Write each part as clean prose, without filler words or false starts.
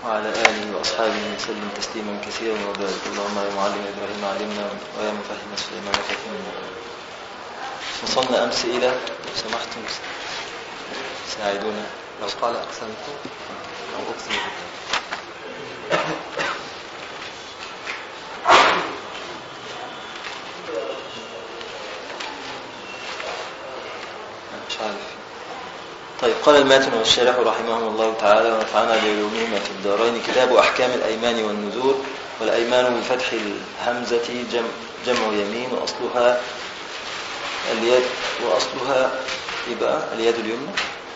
وعلى آله وأصحابه وسلم تسليما كثيرا وبارك. اللهم يا معلم إبراهيم علمنا ويا مفهم سليمان فهمنا. وصلنا أمس إلى لو سمحتم ساعدونا. لو قال أقسمت أو أقسم بالله. مش عارف. طيب، قال الماتن والشارح رحمهم الله تعالى ونفعنا بعلومهما في الدارين. كتاب أحكام الأيمان والنذور. والأيمان بفتح الهمزة جمع يمين وأصلها اليد، وأصلها يبقى اليد اليمنى،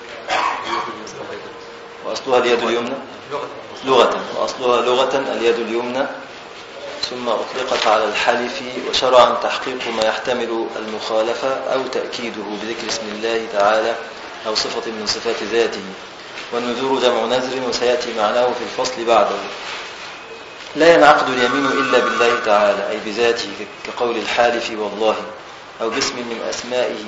وأصلها اليد اليمنى لغة، وأصلها لغة اليد اليمنى، ثم أطلقت على الحلف وشرعا تحقيق ما يحتمل المخالفة أو تأكيده بذكر اسم الله تعالى أو صفة من صفات ذاته. والنذور جمع نذر وسيأتي معناه في الفصل بعده. لا ينعقد اليمين إلا بالله تعالى أي بذاته، كقول الحالف والله، أو باسم من أسمائه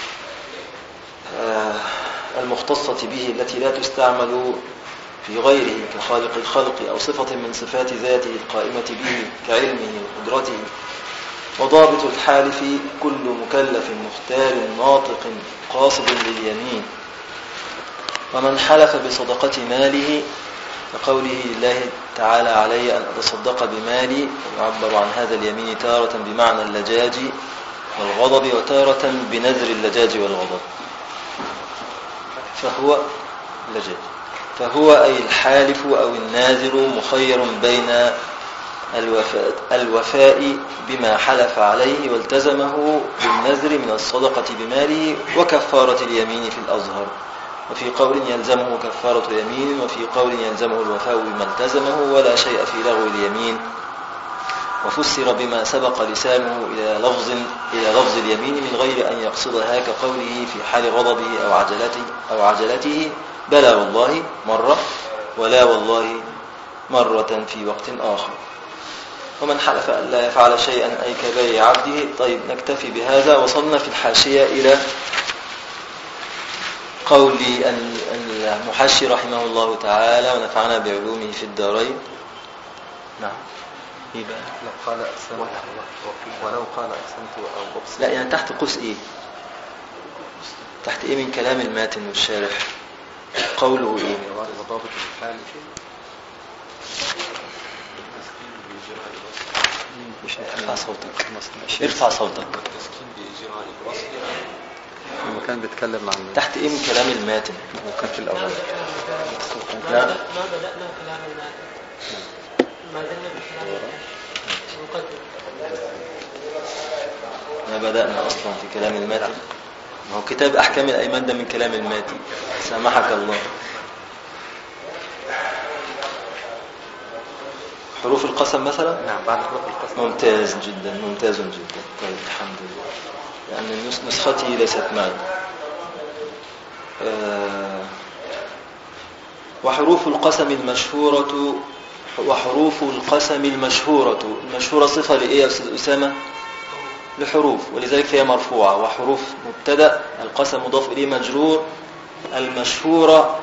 المختصة به التي لا تستعمل في غيره كخالق الخلق، أو صفة من صفات ذاته القائمة به كعلمه وقدرته. وضابط الحالف كل مكلف مختار ناطق قاصد لليمين. ومن حلف بصدقة ماله كقوله الله تعالى علي أن أتصدق بمالي، ويعبر عن هذا اليمين تارة بمعنى اللجاج والغضب وتارة بنذر اللجاج والغضب، فهو أي الحالف أو الناذر مخير بين الوفاء بما حلف عليه والتزمه بالنذر من الصدقة بماله وكفارة اليمين في الأظهر. وفي قول يلزمه كفارة يمين، وفي قول يلزمه الوفاء بما التزمه ولا شيء في لغو اليمين. وفسر بما سبق لسانه إلى لفظ اليمين من غير أن يقصدها كقوله في حال غضبه أو عجلته بلى والله مرة ولا والله مرة في وقت آخر. ومن حلف أن لا يفعل شيئا أي كبيع عبده. طيب، نكتفي بهذا. وصلنا في الحاشية إلى قول المحشي رحمه الله تعالى ونفعنا بعلومه في الدارين. نعم. لو قال أقسمت ولو قال أقسمت أو أقسم. لا، يعني تحت قوس إيه؟ تحت إيه من كلام الماتن والشارح؟ قوله إيه؟ وضابط الحالف مش ارفع صوتك. ارفع صوتك. لما كان بيتكلم عن تحت ايه من كلام الماتن؟ وكان في الاول لا، ما بدأنا كلام الماتن، ما زلنا بكلام المقدم. ما بدأنا اصلا في كلام الماتن. ما هو كتاب احكام الايمان ده من كلام الماتن، سامحك الله. حروف القسم مثلا. نعم، بعد حروف القسم. ممتاز جدا، ممتاز جدا. طيب، الحمد لله. لأن نسختي ليست معي. وحروف القسم المشهورة. المشهورة صفة لإيه يا أستاذ أسامة؟ لحروف، ولذلك فهي مرفوعة. وحروف مبتدأ، القسم مضاف إليه مجرور. المشهورة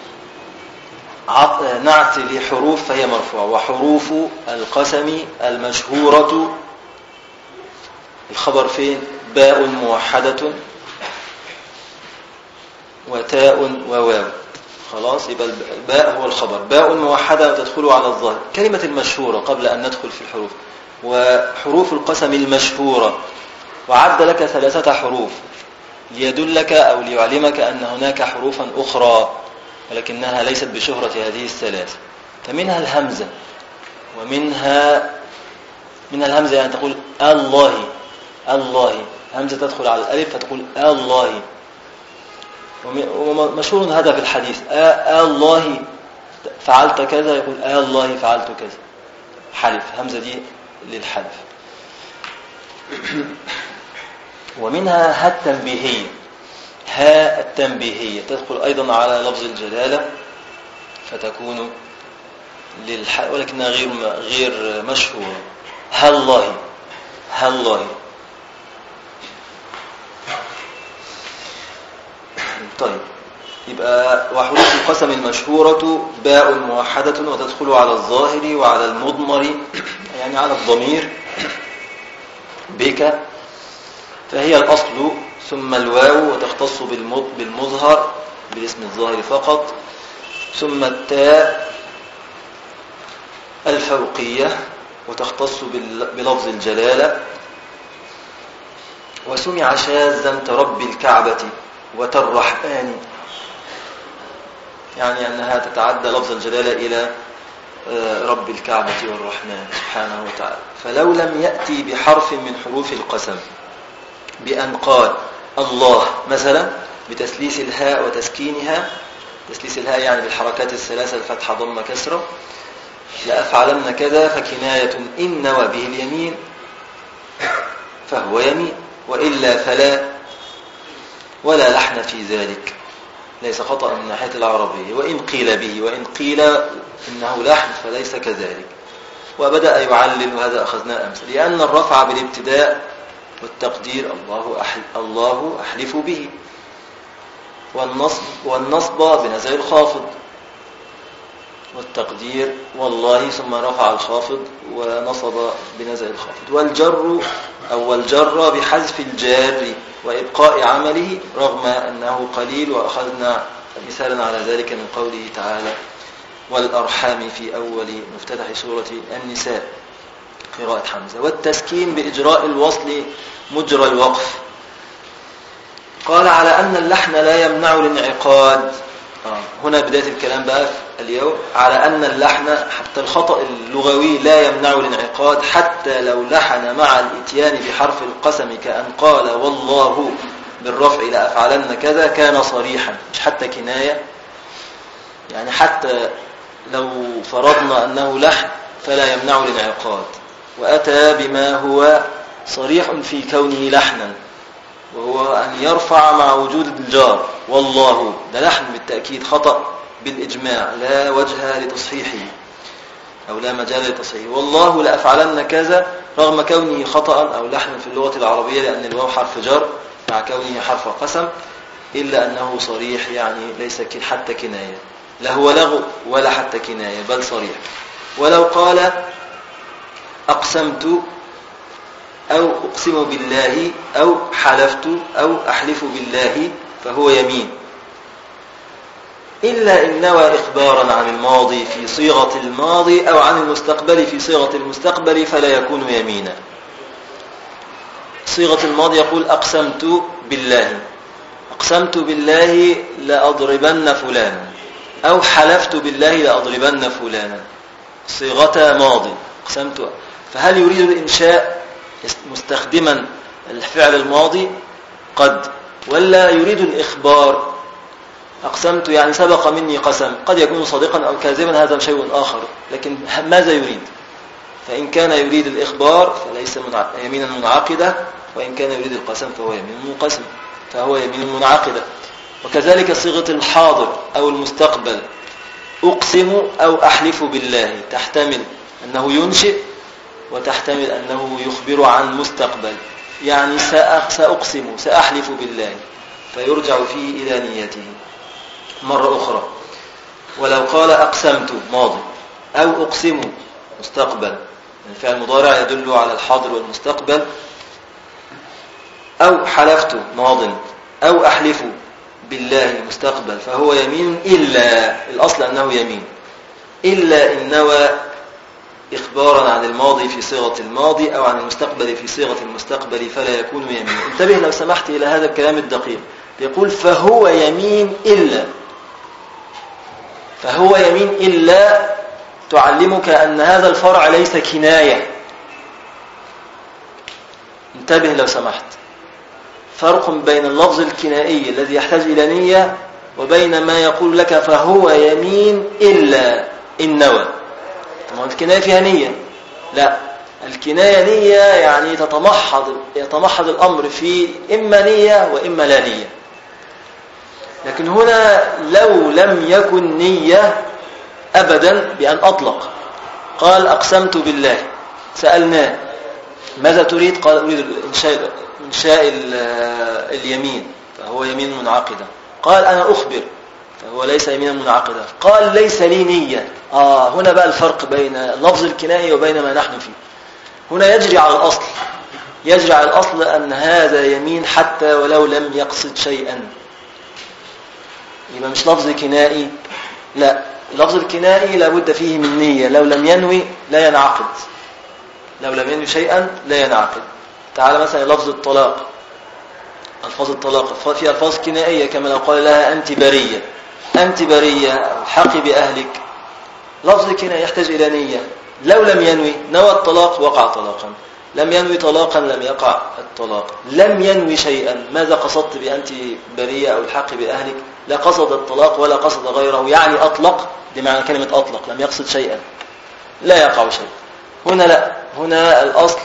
نعت لحروف فهي مرفوعة. وحروف القسم المشهورة الخبر فين؟ باء موحدة وتاء وواو. خلاص، يبقى الباء هو الخبر. باء موحدة تدخل على الظاهر. كلمة المشهورة قبل أن ندخل في الحروف. وحروف القسم المشهورة، وعد لك 3 حروف ليدلك أو ليعلمك أن هناك حروفا أخرى ولكنها ليست بشهرة هذه ال3. فمنها الهمزة، ومنها الهمزة يعني تقول الله. همزة تدخل على الألف فتقول الله. ومشهور هذا في الحديث. الله فعلت كذا، يقول الله فعلت كذا. حلف، همزة دي للحلف. ومنها ها التنبيهية تدخل أيضا على لفظ الجلالة فتكون ولكنها غير مشهورة. هالله. طيب، يبقى وحروف القسم المشهورة باء موحدة وتدخل على الظاهر وعلى المضمر يعني على الضمير بك، فهي الأصل، ثم الواو وتختص بالمظهر بالاسم الظاهر فقط، ثم التاء الفوقية وتختص بلفظ الجلالة، وسمع شاذا ترب الكعبة وترحمن، يعني أنها تتعدى لفظ الجلالة إلى رب الكعبة والرحمن سبحانه وتعالى. فلو لم يأتي بحرف من حروف القسم بأن قال الله مثلا بتسليس الهاء وتسكينها، تسليس الهاء يعني بالحركات الثلاثة الفتحة ضم كسرة، لأفعلن كذا فكناية إن نوى به اليمين فهو يمين، وإلا فلا، ولا لحن في ذلك، ليس خطأ من ناحية العربية، وإن قيل به، وإن قيل إنه لحن فليس كذلك. وبدأ يعلل، وهذا أخذناه أمس، لأن الرفع بالابتداء والتقدير الله أحلف به، والنصب بنزع الخافض، والتقدير والله ثم رفع الخافض ونصب بنزع الخافض، والجر بحذف الجار وإبقاء عمله رغم أنه قليل، وأخذنا مثالا على ذلك من قوله تعالى والأرحام في أول مفتتح سورة النساء قراءة حمزة. والتسكين بإجراء الوصل مجرى الوقف. قال على أن اللحن لا يمنع الانعقاد. هنا بداية الكلام بقى اليوم، على أن اللحن حتى الخطأ اللغوي لا يمنع الانعقاد، حتى لو لحن مع الاتيان بحرف القسم كأن قال والله بالرفع لأفعلن كذا كان صريحا، مش حتى كناية، يعني حتى لو فرضنا أنه لحن فلا يمنع الانعقاد، وأتى بما هو صريح في كونه لحنا، وهو أن يرفع مع وجود الجار والله، ده لحن بالتأكيد خطأ بالإجماع لا وجه لتصحيحه أو لا مجال لتصحيحه. والله لأفعلن كذا رغم كونه خطأ أو لحن في اللغة العربية، لأن الواو حرف جر مع كونه حرف قسم، إلا أنه صريح، يعني ليس حتى كناية، لا هو لغو ولا حتى كناية بل صريح. ولو قال أقسمت أو أقسم بالله أو حلفت أو أحلف بالله فهو يمين، إلا إن نوى إخبارا عن الماضي في صيغة الماضي أو عن المستقبل في صيغة المستقبل فلا يكون يمينا. صيغة الماضي يقول أقسمت بالله، أقسمت بالله لأضربن فلانا، أو حلفت بالله لأضربن فلانا، صيغة ماضي أقسمت، فهل يريد الإنشاء مستخدما الفعل الماضي قد، ولا يريد الإخبار؟ أقسمت يعني سبق مني قسم، قد يكون صادقا أو كاذبا، هذا شيء آخر، لكن ماذا يريد؟ فإن كان يريد الإخبار فليس يمينا منعقدة، وإن كان يريد القسم فهو يمين منقسم، فهو يمين منعقدة. وكذلك صيغة الحاضر أو المستقبل، أقسم أو أحلف بالله، تحتمل أنه ينشئ وتحتمل أنه يخبر عن مستقبل، يعني سأقسم سأحلف بالله، فيرجع فيه إلى نيته مرة أخرى. ولو قال أقسمت ماضي أو أقسم مستقبل، الفعل المضارع يدل على الحاضر والمستقبل، أو حلفت ماض أو أحلف بالله المستقبل فهو يمين، إلا الأصل أنه يمين، إلا إن نوى إخبارا عن الماضي في صيغة الماضي أو عن المستقبل في صيغة المستقبل فلا يكون يمين. انتبه لو سمحت إلى هذا الكلام الدقيق، يقول فهو يمين إلا، فهو يمين إلا تعلمك أن هذا الفرع ليس كناية. انتبه لو سمحت، فرق بين اللفظ الكنائي الذي يحتاج إلى نية وبين ما يقول لك فهو يمين إلا إن نوى. طبعا الكناية فيها نية، لا، الكناية نية يعني يتمحض الأمر في إما نية وإما لا نية. لكن هنا لو لم يكن نية أبدا بأن أطلق، قال أقسمت بالله، سألناه ماذا تريد؟ قال أريد إنشاء اليمين، فهو يمين منعقدة. قال أنا أخبر فهو ليس يمينا منعقدة. قال ليس لي نية. هنا بقى الفرق بين لفظ الكناية وبين ما نحن فيه. هنا يجري على الأصل، يجري على الأصل أن هذا يمين حتى ولو لم يقصد شيئا، يبقى مش لفظ كنائي. لا، لفظ الكنائي لابد فيه من نية، لو لم ينوي لا ينعقد، لو لم ينوي شيئا لا ينعقد. تعال مثلا لفظ الطلاق، ألفاظ الطلاق في ألفاظ كنائية، كما لو قال لها أنت برية، أنت برية، الحقي بأهلك، لفظ كنائي يحتاج إلى نية. لو لم ينوي، نوى الطلاق وقع طلاقا، لم ينوي طلاقا لم يقع الطلاق. لم ينوي شيئا، ماذا قصدت بأنت برية أو الحقي بأهلك؟ لا قصد الطلاق ولا قصد غيره، يعني أطلق، دي معنى كلمة أطلق، لم يقصد شيئا، لا يقع شيء. هنا لا، هنا الأصل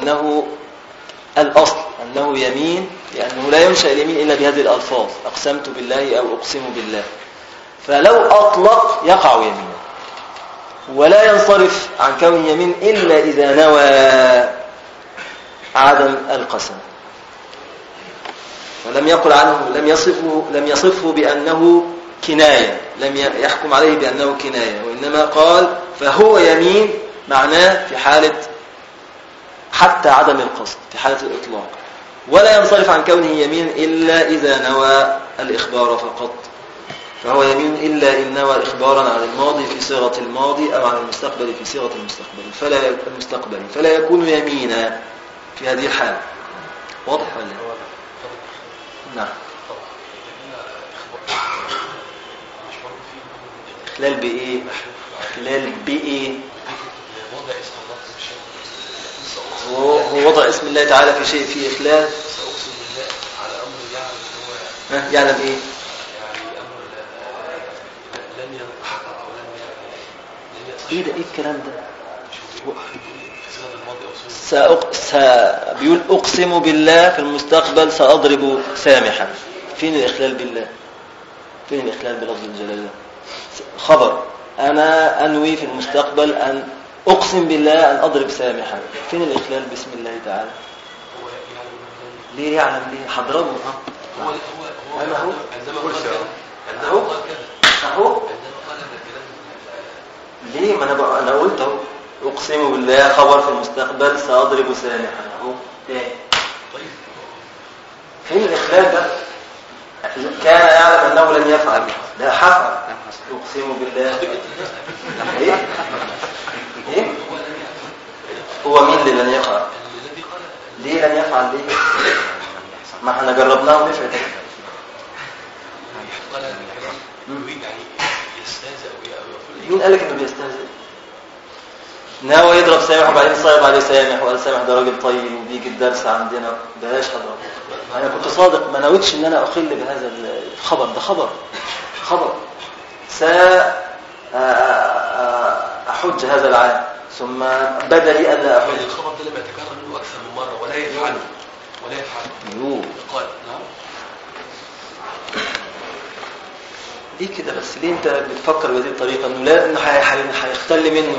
أنه يمين، لأنه لا ينشأ اليمين إلا بهذه الألفاظ، أقسمت بالله أو أقسم بالله. فلو أطلق يقع يمينا، ولا ينصرف عن كون يمين إلا إذا نوى عدم القسم. ولم يقل عنه، لم يصفه بأنه كناية، لم يحكم عليه بأنه كناية، وإنما قال فهو يمين، معناه في حالة حتى عدم القصد، في حالة الإطلاق. ولا ينصرف عن كونه يمين إلا إذا نوى الإخبار فقط، فهو يمين إلا إن نوى إخبارا عن الماضي في صيغة الماضي أو عن المستقبل في صيغة المستقبل، فلا يكون يمينا في هذه الحالة. واضح ولا لا؟ نعم. إخلال بإيه؟ إخلال بإيه؟ هو وضع اسم الله تعالى في شيء فيه إخلال. سأقسم بالله على أمر يعلم، يعلم إيه؟ يعني أمر لن يتحقق أو لن يصح. إيه ده؟ إيه الكلام ده؟ بيقول أقسم بالله في المستقبل سأضرب سامحا. فين الإخلال بالله؟ فين الإخلال بلفظ الجلالة؟ خبر أنا أنوي في المستقبل أن أقسم بالله أن أضرب سامحا، فين الإخلال باسم الله تعالى؟ ليه يعلم؟ ليه حضربه؟ هو أنا هو عندما قال كذا أهو ليه؟ ما أنا قلت أهو أقسم بالله خبر في المستقبل سأضرب سامحا أهو. طيب فين الإخلال ده؟ كان يعلم أنه لن يفعل، لا حفظ. أقسم بالله إيه؟ إيه؟ هو مين اللي لن يفعل؟ ليه لن يفعل؟ ليه؟ ما احنا جربناه ونفعل. مين قال لك انه بيستهزئ؟ ناوي يضرب سامح وبعدين صايب عليه سامح وقال سامح ده راجل طيب وبيجي الدرس عندنا، بلاش حضرتك. انا كنت صادق، ما نويتش ان انا اخل بهذا الخبر، ده خبر احج هذا العام، ثم بدا لي الا احج. الخبر ده لما يتكرر منه اكثر من مره ولا يفعله قال نعم. ليه كده بس؟ ليه انت بتفكر بهذه الطريقه انه لا، انه هيختل منه؟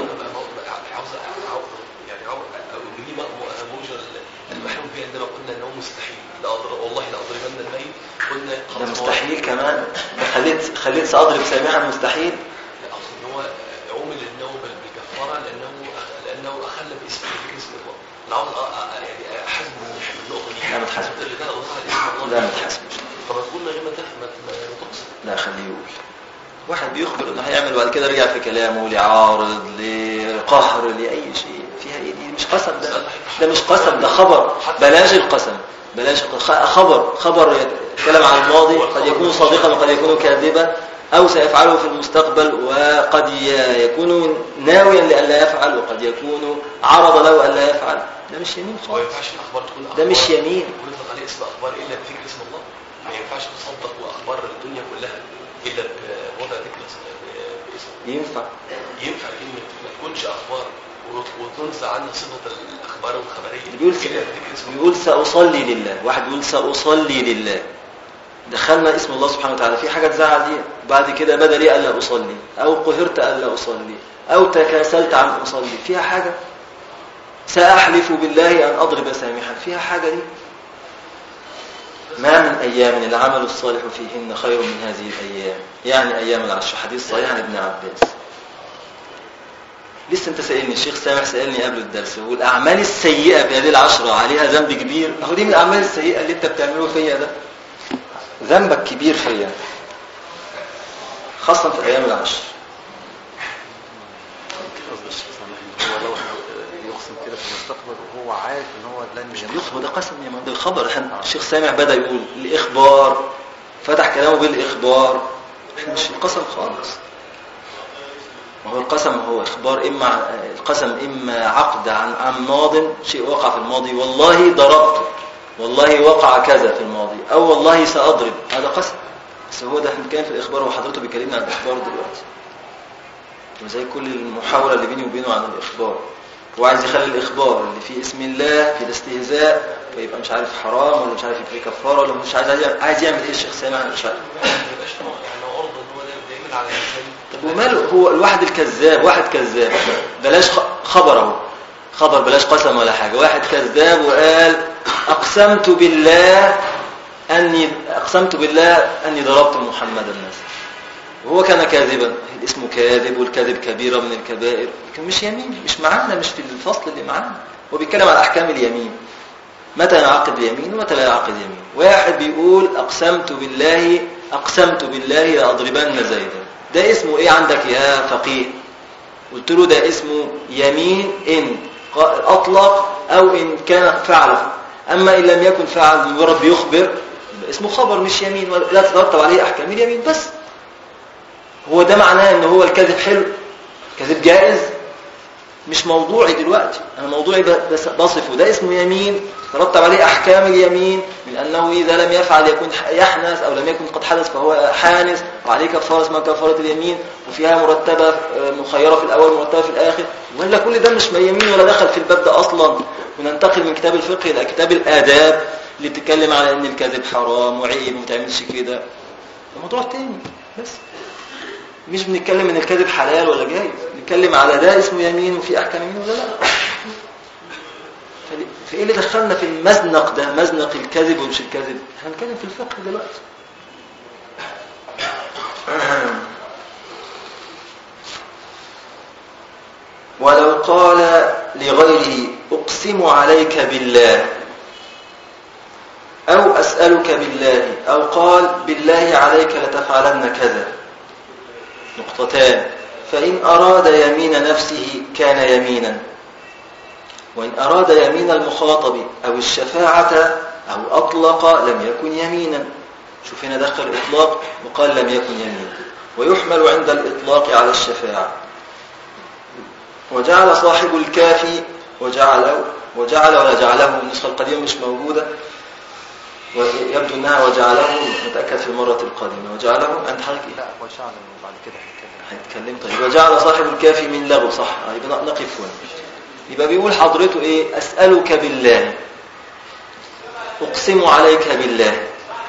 المحروم فيه عندما قلنا انه مستحيل، والله لاضربن الميت، قلنا ده مستحيل كمان. خليت ساضرب سامحا مستحيل. لا، اقصد ان هو عمل انه بالكفاره لانه اخل باسم الله. العوض يعني حسب النقطه دي. لا ما تحسبش. لا ما تحسبش. طب تقول غير ما تقصد. لا خليه يقول. واحد بيخبر انه هيعمل وبعد كده رجع في كلامه لعارض لقهر لاي شيء فيها ايه؟ دي مش قسم، ده مش قسم، ده خبر. بلاش القسم، خبر يتكلم عن الماضي، قد يكون صادقا وقد يكون كاذبا، او سيفعله في المستقبل، وقد يكون ناويا لألا يفعل، وقد يكون عرض له ألا يفعل. ده مش يمين خالص، ده مش يمين. يطلق عليه اسم اخبار الا بذكر اسم الله. ما ينفعش تصدق واخبار الدنيا كلها الا بوضع ذكر باسم. ينفع ان ما تكونش اخبار وتنزع عنها صفه الاخبار الخبريه. بيقول سأصلي لله، واحد بيقول سأصلي لله، دخلنا اسم الله سبحانه وتعالى في حاجه تزعل دي. بعد كده بدا لي الا اصلي، او قهرت الا اصلي، او تكاسلت عن اصلي، فيها حاجه؟ سأحلف بالله ان اضرب سامحا، فيها حاجه دي؟ ما من أيام العمل الصالح فيهن خير من هذه الأيام، يعني أيام العشر. حديث صحيح عن ابن عباس. لسه انت سألني الشيخ سامح سألني قبل الدرس، والأعمال السيئة في هذه العشرة عليها ذنب كبير. أهو دي من الأعمال السيئة اللي انت بتعمله فيا ده، ذنبك كبير فيا، خاصة في أيام العشر. قصد الشيخ سامح ان هو لو يقسم كده في المستقبل وهو عارف ان هو لن مش بيخبر، ده قسم يا مان، ده الخبر. الشيخ سامح بدأ يقول الإخبار، فتح كلامه بالإخبار، مش القسم خالص. وهو القسم هو إخبار، القسم إما عقد عن ماض، شيء وقع في الماضي، والله ضربت، والله وقع كذا في الماضي، أو والله سأضرب، هذا قسم. بس هو ده احنا كان في الإخبار، وحضرته بيكلمنا عن الإخبار دلوقتي، وزي كل المحاولة اللي بيني وبينه عن الإخبار. هو عايز يخلي الإخبار اللي فيه اسم الله في الاستهزاء، فيبقى مش عارف حرام، ولا مش عارف فيه كفارة، ولا مش عايز يعمل ايه الشيخ سامح؟ مش عارف. يعني عرض ان هو دايما على الانسان. طب وماله؟ هو الواحد الكذاب، واحد كذاب، بلاش خبره، خبر بلاش قسم ولا حاجة. واحد كذاب وقال أقسمت بالله أني ضربت محمدا مثلا، وهو كان كاذبا. اسمه كاذب، والكذب كبيرة من الكبائر، لكن مش يمين، مش معانا، مش في الفصل اللي معانا. هو بيتكلم على أحكام اليمين، متى يعقد اليمين ومتى لا يعقد اليمين. واحد بيقول أقسمت بالله لأضربن زيدا، ده اسمه إيه عندك يا فقيه؟ قلت له ده اسمه يمين إن أطلق أو إن كان فعل. أما إن لم يكن فعل، مجرد بيخبر، اسمه خبر مش يمين، ولا تترتب عليه أحكام اليمين. بس هو ده معناه ان هو الكذب حلو، كذب جائز، مش موضوعي دلوقتي. انا موضوعي بس بصفه، ده اسمه يمين ترتب عليه احكام اليمين، من انه اذا لم يفعل يكون يحنث، او لم يكن قد حدث فهو حانث، وعليه كفاره اسمها كفاره اليمين، وفيها مرتبه مخيره في الاول مرتبه في الاخر. ولا كل ده مش يمين ولا دخل في الباب ده اصلا. وننتقل من كتاب الفقه الى كتاب الاداب اللي بتتكلم على ان الكذب حرام وعيب وما تعملش كده، ده موضوع تاني. بس مش بنتكلم ان الكذب حلال ولا جايز، بنتكلم على ده اسمه يمين وفي احكام يمين ولا لا. فايه اللي دخلنا في المزنق ده، مزنق الكذب ومش الكذب؟ احنا بنتكلم في الفقه دلوقتي. ولو قال لغيره اقسم عليك بالله، او اسالك بالله، او قال بالله عليك لتفعلن كذا، نقطتان. فإن أراد يمين نفسه كان يمينا، وإن أراد يمين المخاطب أو الشفاعة أو أطلق لم يكن يمينا. شوف هنا دخل الإطلاق وقال لم يكن يمينا، ويحمل عند الإطلاق على الشفاعة. وجعل صاحب الكافي وجعل ولا جعله، النسخة القديمة مش موجودة، ويبدو أنها وجعله، متأكد في المرة القادمة. وجعله عند حضرتك إيه؟ لا وجعل بعد كده هنتكلم. طيب وجعل صاحب الكافي من لغو، صح؟ يبقى نقف هنا. يبقى بيقول حضرته ايه؟ اسالك بالله، اقسم عليك بالله.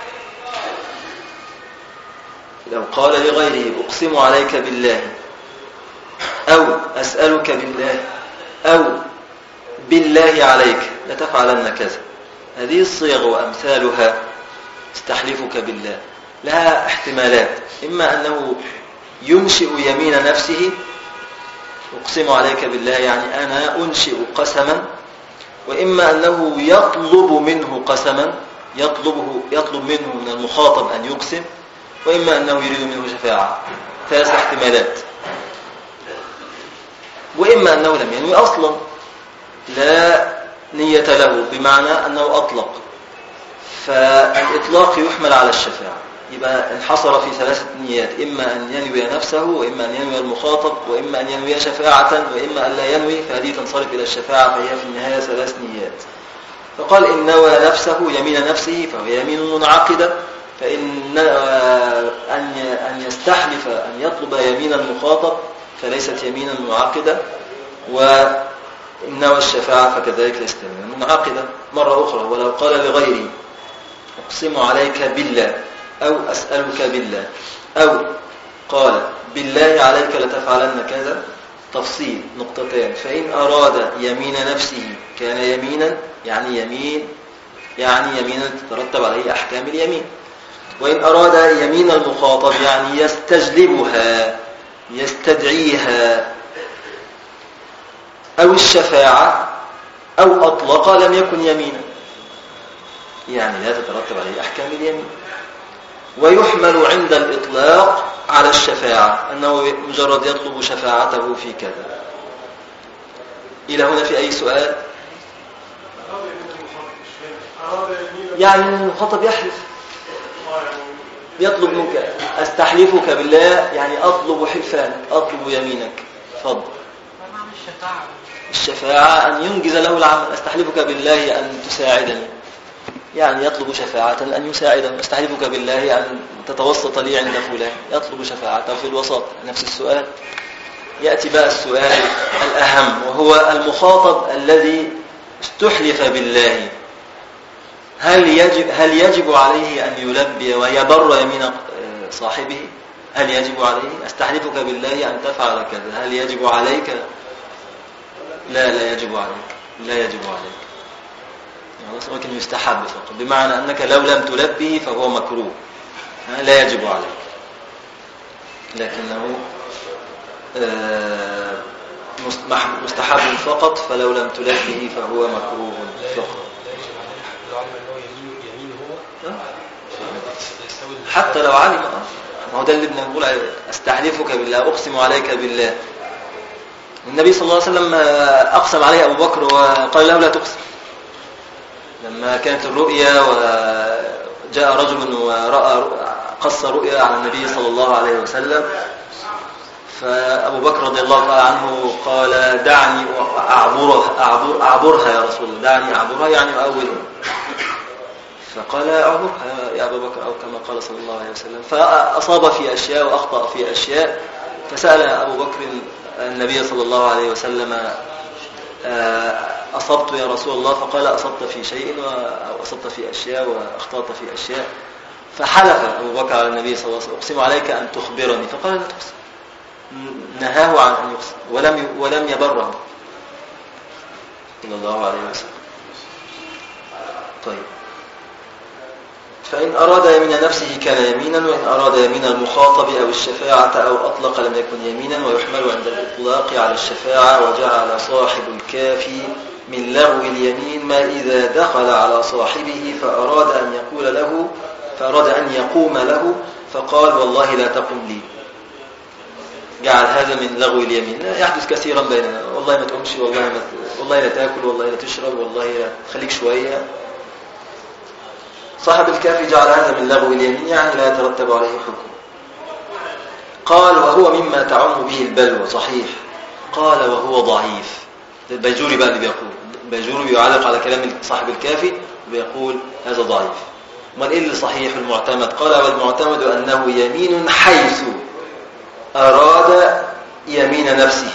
لو قال لغيره اقسم عليك بالله، او اسالك بالله، او بالله عليك لتفعلن كذا، هذه الصيغ وامثالها استحلفك بالله لها احتمالات. اما انه ينشئ يمين نفسه، أقسم عليك بالله يعني أنا أنشئ قسما، وإما أنه يطلب منه قسما، يطلب منه من المخاطب أن يقسم، وإما أنه يريد منه شفاعة. 3 احتمالات. وإما أنه لم ينوي أصلا، لا نية له، بمعنى أنه أطلق، فالإطلاق يحمل على الشفاعة. يبقى انحصر في 3 نيات، إما أن ينوي نفسه، وإما أن ينوي المخاطب، وإما أن ينوي شفاعة، وإما أن لا ينوي، فهذه تنصرف إلى الشفاعة، فهي في النهاية 3 نيات. فقال إن نوى نفسه يمين نفسه فهو يمين منعقدة، فإن أن يستحلف أن يطلب يمين المخاطب فليست يمينا منعقدة، وإن نوى الشفاعة فكذلك ليست يمينا منعقدة. مرة أخرى، ولو قال لغيره أقسم عليك بالله، أو أسألك بالله، أو قال بالله عليك لتفعلن كذا، تفصيل نقطتان. فإن أراد يمين نفسه كان يمينا، يعني يمين يعني يمينا تترتب عليه أحكام اليمين. وإن أراد يمين المخاطب يعني يستجلبها يستدعيها أو الشفاعة أو أطلق لم يكن يمينا، يعني لا تترتب عليه أحكام اليمين. ويحمل عند الإطلاق على الشفاعة، أنه مجرد يطلب شفاعته في كذا. إلى هنا في أي سؤال؟ يعني المخاطب يحلف، يطلب منك أستحلفك بالله، يعني أطلب حلفانك، أطلب يمينك. فضل. الشفاعة أن ينجز له العمل. أستحلفك بالله أن تساعدني، يعني يطلب شفاعة أن يساعدني. أستحلفك بالله أن تتوسط لي عند فلان، يطلب شفاعة في الوسط. نفس السؤال. يأتي بقى السؤال الأهم، وهو المخاطب الذي استحلف بالله، هل يجب عليه أن يلبي ويبر يمين صاحبه؟ هل يجب عليه؟ أستحلفك بالله أن تفعل كذا، هل يجب عليك؟ لا يجب عليك، لا يجب عليك، ولكن يستحب فقط، بمعنى أنك لو لم تلبي فهو مكروه، لا يجب عليك، لكنه مستحب فقط، فلو لم تلبه فهو مكروه فقط. حتى لو علم، ما هو ده اللي بنقول استحلفك بالله، أقسم عليك بالله. النبي صلى الله عليه وسلم أقسم عليه أبو بكر وقال له لا تقسم، لما كانت الرؤيا وجاء رجل ورأى قص رؤيا على النبي صلى الله عليه وسلم، فأبو بكر رضي الله تعالى عنه قال دعني أعبرها يا رسول الله، دعني أعبرها يعني أولها. فقال أعبرها يا أبو بكر، أو كما قال صلى الله عليه وسلم. فأصاب في أشياء وأخطأ في أشياء، فسأل أبو بكر النبي صلى الله عليه وسلم أصبت يا رسول الله؟ فقال أصبت في شيء وأصبت في أشياء وأخطأت في أشياء. فحلف أبو بكر على النبي صلى الله عليه وسلم أقسم عليك أن تخبرني، فقال لا تقسم، نهاه عن أن يقسم ولم يبره صلى الله عليه وسلم. طيب، فإن أراد يمين نفسه كان يمينا، وإن أراد يمين المخاطب أو الشفاعة أو أطلق لم يكن يمينا. ويحمل عند الإطلاق على الشفاعة. وجعل صاحب الكافي من لغو اليمين ما إذا دخل على صاحبه فأراد أن يقوم له فقال والله لا تقم لي. جعل هذا من لغو اليمين، يحدث كثيرا بيننا، والله ما تقومش، والله لا تأكل، والله لا تشرب، والله لا تخليك شوية. صاحب الكافي جعل هذا من لغو اليمين، يعني لا يترتب عليه حكم. قال وهو مما تعم به البلوى. صحيح. قال وهو ضعيف. البيجوري بقى اللي بيقول، البيجوري بيعلق على كلام صاحب الكافي وبيقول هذا ضعيف. امال ايه اللي صحيح المعتمد؟ قال والمعتمد أنه يمين حيث أراد يمين نفسه،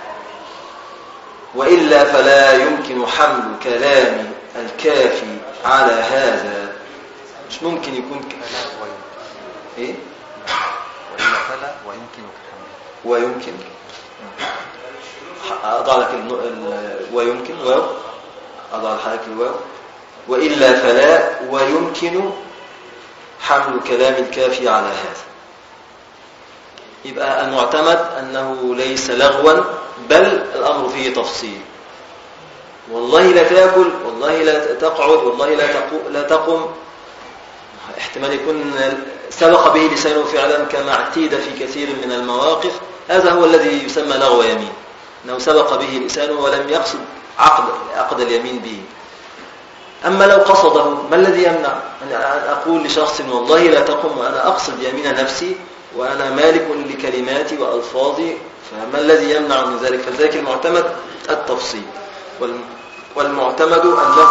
وإلا فلا يمكن حمل كلام الكافي على هذا. مش ممكن يكون ايه؟ وإلا فلا ويمكنك حمله. ويمكن أضع لك ويمكن واو، أضع لحضرتك الواو. وإلا فلا ويمكن حمل كلام الكافي على هذا. يبقى المعتمد أنه ليس لغوا، بل الأمر فيه تفصيل. والله لا تأكل، والله لا تقعد، والله لا تقم. احتمال يكون سبق به لسانه فعلا كما اعتيد في كثير من المواقف. هذا هو الذي يسمى لغو يمين، أنه سبق به لسانه ولم يقصد عقد اليمين به. أما لو قصده، ما الذي يمنع أن أقول لشخص والله لا تقم وأنا أقصد يمين نفسي وأنا مالك لكلماتي وألفاظي؟ فما الذي يمنع من ذلك؟ فلذلك المعتمد التفصيل، والمعتمد أنه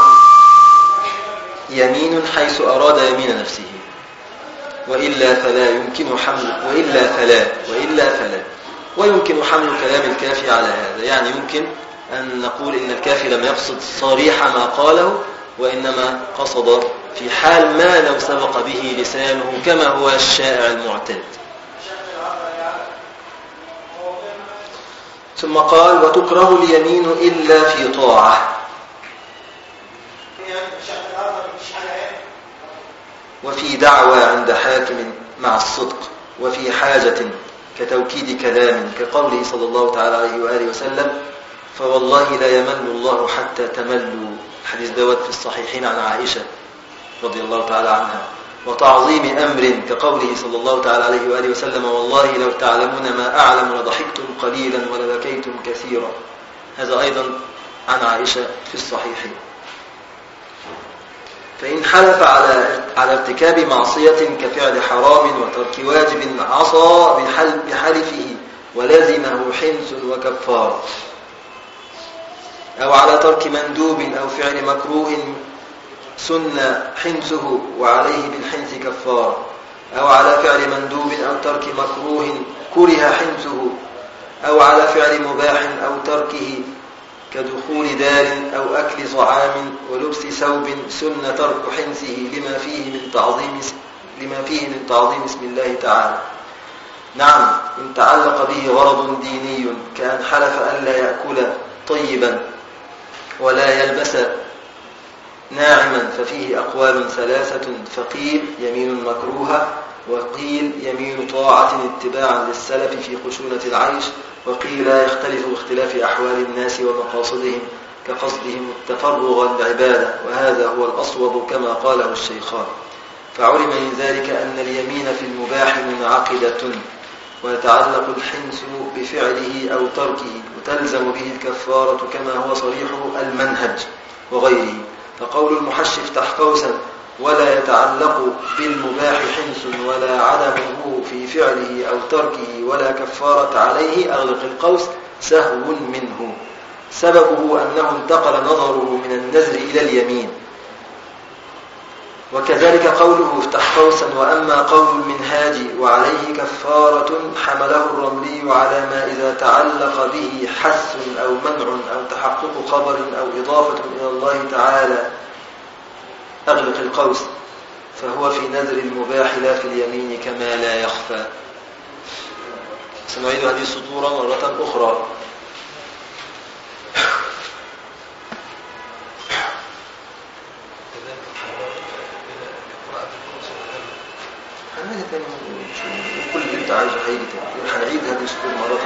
يمين حيث أراد يمين نفسه، وإلا فلا يمكن حمل، وإلا فلا ويمكن حمل كلام الكافي على هذا. يعني يمكن أن نقول إن الكافي لم يقصد صريح ما قاله، وإنما قصد في حال ما لو سبق به لسانه كما هو الشائع المعتاد. ثم قال وتكره اليمين إلا في طاعة. وفي دعوى عند حاكم مع الصدق، وفي حاجة كتوكيد كلام كقوله صلى الله تعالى عليه وآله وسلم: فوالله لا يمل الله حتى تملوا. حديث دوت في الصحيحين عن عائشة رضي الله تعالى عنها. وتعظيم أمر كقوله صلى الله تعالى عليه وآله وسلم: والله لو تعلمون ما أعلم لضحكتم قليلا ولبكيتم كثيرا. هذا أيضا عن عائشة في الصحيحين. فإن حلف على ارتكاب معصية كفعل حرام وترك واجب عصى بحلفه ولزمه حنث وكفار، أو على ترك مندوب أو فعل مكروه سن حنثه وعليه بالحنث كفار، أو على فعل مندوب أو ترك مكروه كره حنثه، أو على فعل مباح أو تركه كدخول دار أو أكل طعام ولبس ثوب سن ترك حنثه لما فيه من تعظيم اسم الله تعالى. نعم، إن تعلق به غرض ديني كأن حلف ألا يأكل طيبا ولا يلبس ناعما، ففيه أقوال ثلاثة: فقيل يمين مكروهة، وقيل يمين طاعة اتباعا للسلف في خشونة العيش، وقيل لا يختلف باختلاف أحوال الناس ومقاصدهم كقصدهم التفرغ للعبادة، وهذا هو الأصوب كما قاله الشيخان. فعلم من ذلك أن اليمين في المباح منعقدة، ويتعلق الحنث بفعله أو تركه، وتلزم به الكفارة كما هو صريح المنهج وغيره. فقول المحشي افتح قوسا: ولا يتعلق بالمباح حنث ولا عدمه في فعله أو تركه ولا كفارة عليه، أغلق القوس، سهو منه، سببه أنه انتقل نظره من النذر إلى اليمين. وكذلك قوله افتح قوسا: وأما قول المنهاج وعليه كفارة حمله الرملي على ما إذا تعلق به حث أو منع أو تحقق خبر أو إضافة إلى الله تعالى، أغلق القوس، فهو في نذر المباح لا في اليمين كما لا يخفى. سنعيد هذه السطورة مرة أخرى. كل اللي انت عايزه هيجي تاني، هنعيد هذه السطور مرة.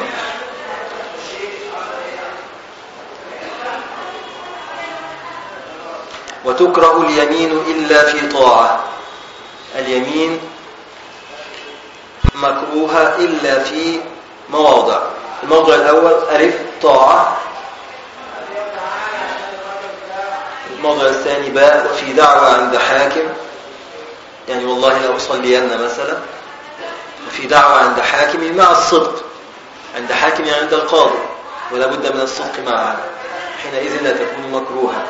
وتكره اليمين إلا في طاعة. اليمين مكروهة إلا في مواضع. الموضع الأول ألف طاعة، الموضع الثاني باء وفي دعوة عند حاكم، يعني والله لا أصلين مثلا، وفي دعوة عند حاكم مع الصدق، عند حاكم يعني عند القاضي، ولا بد من الصدق معها، حينئذ لا تكون مكروهة.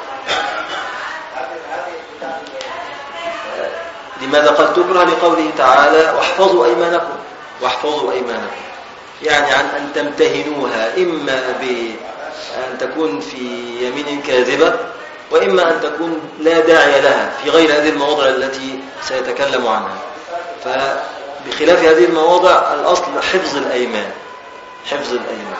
لماذا قد تكره؟ لقوله تعالى: واحفظوا أيمانكم، واحفظوا أيمانكم، يعني عن أن تمتهنوها، إما بأن تكون في يمين كاذبة، وإما أن تكون لا داعي لها في غير هذه المواضع التي سيتكلم عنها. فبخلاف هذه المواضع الأصل حفظ الأيمان، حفظ الأيمان.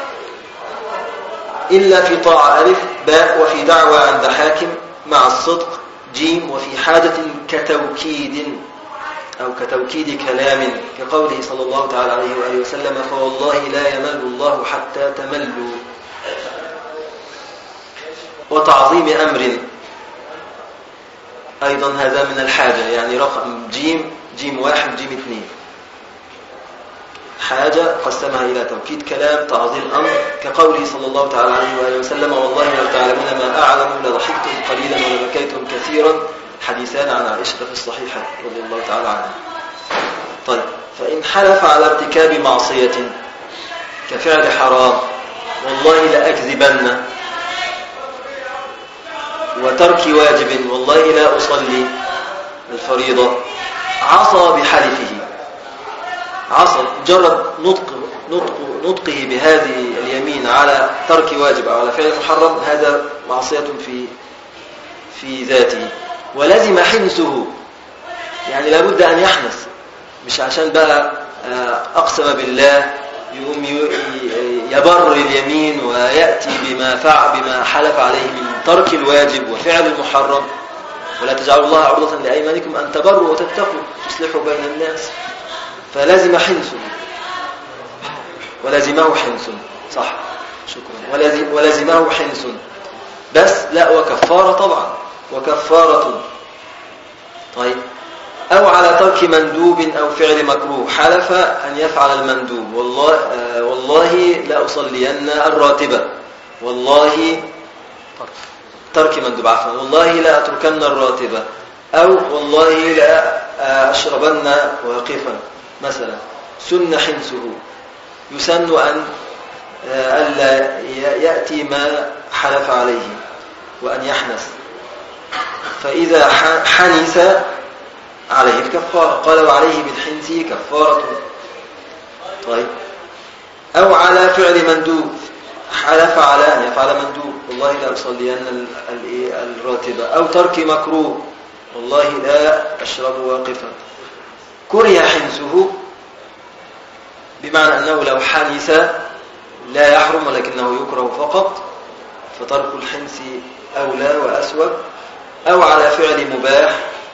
إلا في طاعة ألف باء وفي دعوة عند حاكم مع الصدق جيم وفي حاجة كتوكيد أو كتوكيد كلام كقوله صلى الله تعالى عليه وآله وسلم: فوالله لا يمل الله حتى تملوا. وتعظيم أمر أيضا هذا من الحاجة، يعني رقم جيم 1 جيم 2، حاجة قسمها إلى توكيد كلام تعظيم أمر كقوله صلى الله تعالى عليه وآله وسلم: والله لو تعلمون ما أعلم لضحكتم قليلا ولبكيتم كثيرا. حديثان عن عائشة في الصحيحة رضي الله تعالى عنها. طيب، فإن حلف على ارتكاب معصية كفعل حرام والله لأكذبن، وترك واجب والله لا أصلي الفريضة، عصى بحلفه، عصى جرد نطقه بهذه اليمين على ترك واجب أو على فعل محرم، هذا معصية في ذاته. ولزم حنثه، يعني لابد أن يحنث، مش عشان بقى أقسم بالله يقوم يبر اليمين ويأتي بما حلف عليه من ترك الواجب وفعل المحرم، ولا تجعلوا الله عرضة لأيمانكم أن تبروا وتتقوا تصلحوا بين الناس. فلازم حنث، ولازمه حنث، صح، شكرا، ولازمه حنث، بس لا وكفارة طبعا، وكفارة. طيب، أو على ترك مندوب أو فعل مكروه، حلف أن يفعل المندوب، والله لا أصلين الراتبة، والله ترك مندوب، عفوا، والله لا أتركن الراتبة، أو والله لا أشربن واقفا مثلا، سن حنسه، يسن أن ألا يأتي ما حلف عليه وأن يحنث، فإذا حنث عليه الكفارة، قال وعليه بالحنث كفارة. طيب، أو على فعل مندوب، حلف على أن يفعل مندوب، والله لا أصلين الراتبة، أو ترك مكروه، والله لا أشرب واقفا، كره حنثه، بمعنى أنه لو حنث لا يحرم ولكنه يكره فقط، فترك الحنث أولى وأسوأ. أو على فعل مباح،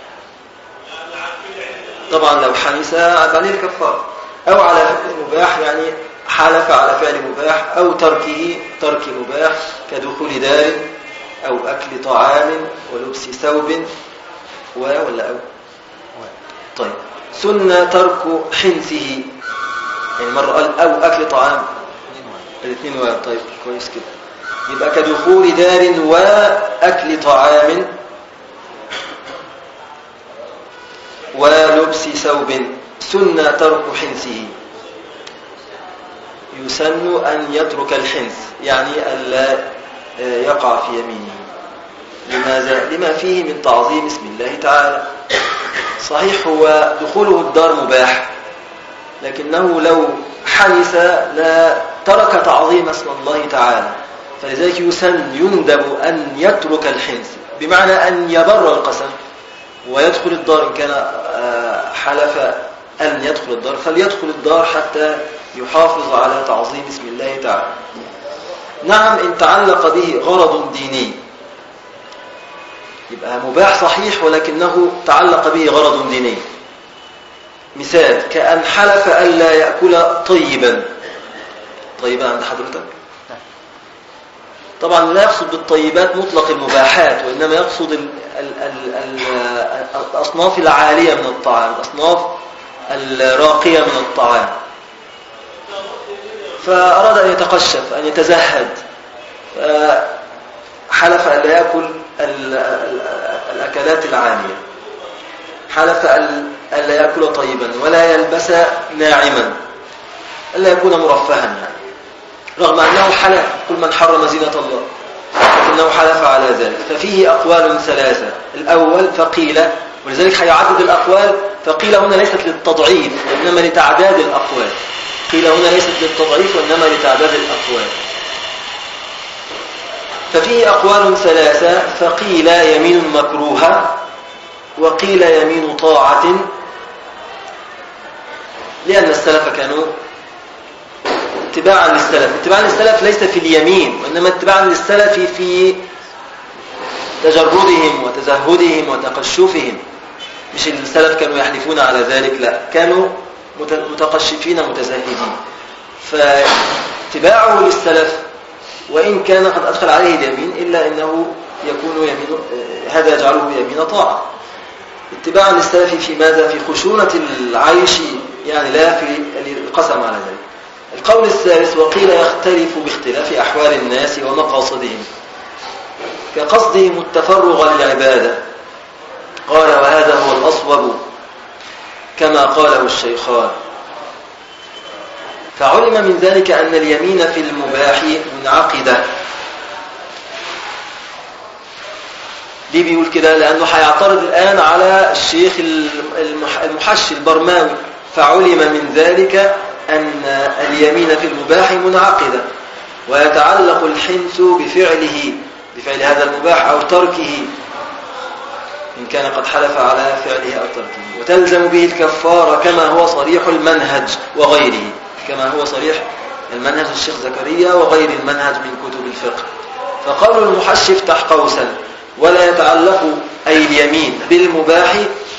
طبعا لو حنث عليه الكفارة، أو على فعل مباح يعني حلف على فعل مباح، أو ترك مباح كدخول دار أو أكل طعام ولبس ثوب ولا أو. طيب، سنة ترك حنثه، يعني مرة قال أو أكل طعام، الاثنين واحد. طيب كويس كده، يبقى كدخول دار وأكل طعام ولبس ثوب، سنة ترك حنثه، يسن أن يترك الحنث، يعني ألا يقع في يمينه. لماذا؟ لما فيه من تعظيم اسم الله تعالى. صحيح هو دخوله الدار مباح، لكنه لو حنث لا ترك تعظيم اسم الله تعالى، فلذلك يندب أن يترك الحنث، بمعنى أن يبر القسم ويدخل الدار. إن كان حلف أن يدخل الدار فليدخل الدار حتى يحافظ على تعظيم اسم الله تعالى. نعم، إن تعلق به غرض ديني يبقى مباح صحيح، ولكنه تعلق به غرض ديني. مثال كأن حلف ألا يأكل طيبا عند حضرتك، طبعا لا يقصد بالطيبات مطلق المباحات، وإنما يقصد الأصناف العالية من الطعام، الأصناف الراقية من الطعام، فأراد أن يتقشف، أن يتزهد، حلف أن لا يأكل الأكلات العالية، حلف أن لا يأكل طيبا ولا يلبس ناعما، ألا يكون مرفها، رغم أنه حلف، كل من حرم زينة الله، لكنه حلف على ذلك. ففيه أقوال ثلاثة. الأول فقيل، ولذلك حيعدد الأقوال، فقيل هنا ليست للتضعيف وإنما لتعداد الأقوال، قيل هنا ليست للتضعيف وإنما لتعداد الأقوال. ففيه أقوال ثلاثة، فقيل يمين مكروهة، وقيل يمين طاعة، لأن السلف كانوا اتباعا للسلف. اتباعا للسلف ليس في اليمين، وإنما اتباعا للسلف في تجردهم وتزهدهم وتقشفهم. مش السلف كانوا يحلفون على ذلك، لا، كانوا متقشفين متزهدين. فاتباعه للسلف وإن كان قد أدخل عليه اليمين إلا أنه يكون يمين، هذا يجعله يمين طاعة. اتباعا للسلف في ماذا؟ في خشونة العيش، يعني لا في القسم على ذلك. القول الثالث وقيل يختلف باختلاف أحوال الناس ومقاصدهم، كقصدهم التفرغ للعبادة، قال وهذا هو الأصوب كما قاله الشيخان. فعلم من ذلك أن اليمين في المباح منعقدة. ليه بيقول كده؟ لأنه هيعترض الآن على الشيخ المحشي البرماوي. فعلم من ذلك أن اليمين في المباح منعقدة، ويتعلق الحنث بفعل هذا المباح أو تركه، إن كان قد حلف على فعله أو تركه، وتلزم به الكفارة كما هو صريح المنهج وغيره، كما هو صريح المنهج الشيخ زكريا وغير المنهج من كتب الفقه. فقول المحشي افتح قوسا ولا يتعلق أي اليمين بالمباح،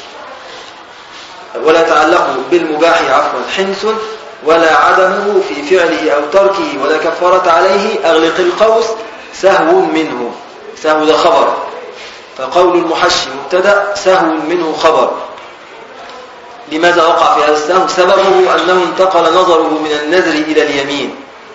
ولا يتعلق بالمباح حنث ولا عدمه في فعله أو تركه ولا كفارة عليه. أغلق القوس سهو منه. سهو ده خبر، فقول المحشي مبتدأ، سهو منه خبر. لماذا وقع في هذا السهو؟ سببه أنه انتقل نظره من النذر إلى اليمين.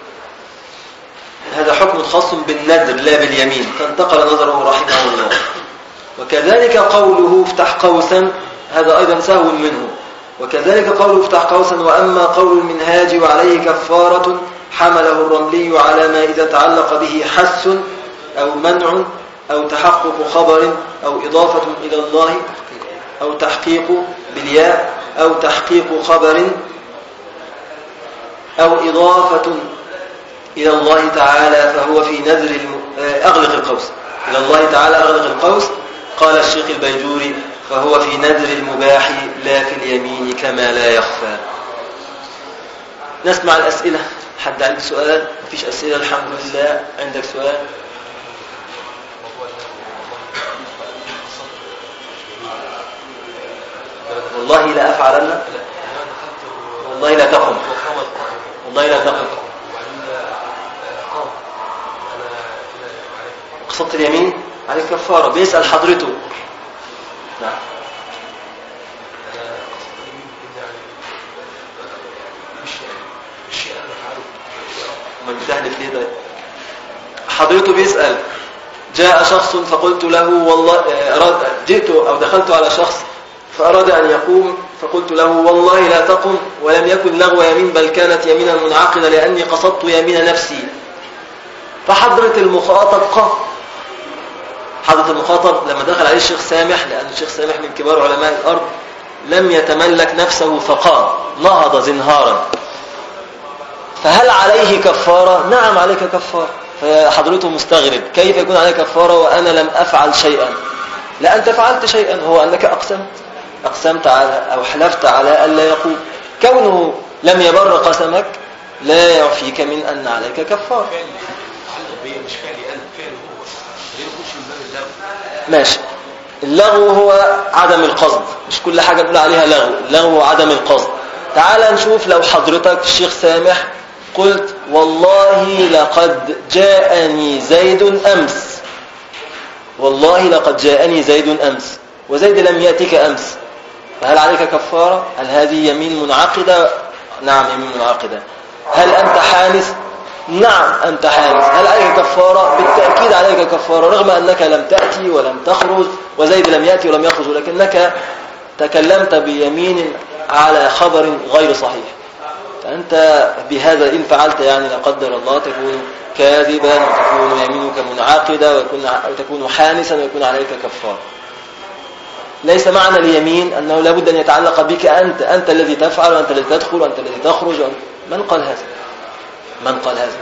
هذا حكم خاص بالنذر لا باليمين، فانتقل نظره رحمه الله. وكذلك قوله افتح قوسا، هذا أيضا سهو منه. وكذلك قوله افتح قوسا. وأما قول المنهاج وعليه كفارة حمله الرملي على ما إذا تعلق به حث أو منع أو تحقق خبر أو إضافة إلى الله أو تحقيق بالياء أو تحقيق خبر أو إضافة إلى الله تعالى فهو في نذر أغلق القوس. إلى الله تعالى أغلق القوس. قال الشيخ البيجوري فهو في نذر المباح لا في اليمين كما لا يخفى. نسمع الأسئلة. حد عنده سؤال؟ مفيش أسئلة الحمد لله. عندك سؤال؟ والله لا أفعلن، والله لا تقم، والله لا تقم. قصدت اليمين عليك كفارة. بيسأل حضرته. نعم. ما بتحلف ليه ده؟ حضرته بيسأل جاء شخص فقلت له والله جئت أو دخلت على شخص فأراد أن يقوم فقلت له والله لا تقم، ولم يكن لغو يمين بل كانت يمينا منعقدة لأني قصدت يمين نفسي. فحضرة المخاطب قام. حضرة المخاطب لما دخل عليه الشيخ سامح، لأن الشيخ سامح من كبار علماء الأرض، لم يتملك نفسه فقام، نهض زنهارا. فهل عليه كفارة؟ نعم عليك كفارة. فحضرته مستغرب كيف يكون عليك كفارة وأنا لم أفعل شيئا؟ لا أنت فعلت شيئا، هو أنك أقسمت على أو حلفت على ألا يقوم. كونه لم يبر قسمك لا يعفيك من أن عليك كفارة. مش فعلي أنا، فعله هو. ليه نخش من باب اللغو؟ ماشي. اللغو هو عدم القصد، مش كل حاجة نقول عليها لغو. اللغو هو عدم القصد. تعال نشوف لو حضرتك الشيخ سامح قلت والله لقد جاءني زيد أمس، والله لقد جاءني زيد أمس، وزيد لم يأتك أمس، فهل عليك كفارة؟ هل هذه يمين منعقدة؟ نعم يمين منعقدة. هل أنت حانث؟ نعم أنت حانث. هل عليك كفارة؟ بالتأكيد عليك كفارة، رغم أنك لم تأتي ولم تخرج وزيد لم يأتي ولم يخرج، ولكنك تكلمت بيمين على خبر غير صحيح. فأنت بهذا إن فعلت يعني لا قدر الله تكون كاذبا وتكون يمينك منعقدة وتكون حانثا ويكون عليك كفارة. ليس معنى اليمين أنه لابد أن يتعلق بك أنت الذي تفعل وأنت الذي تدخل وأنت الذي تخرج. من قال هذا؟ من قال هذا؟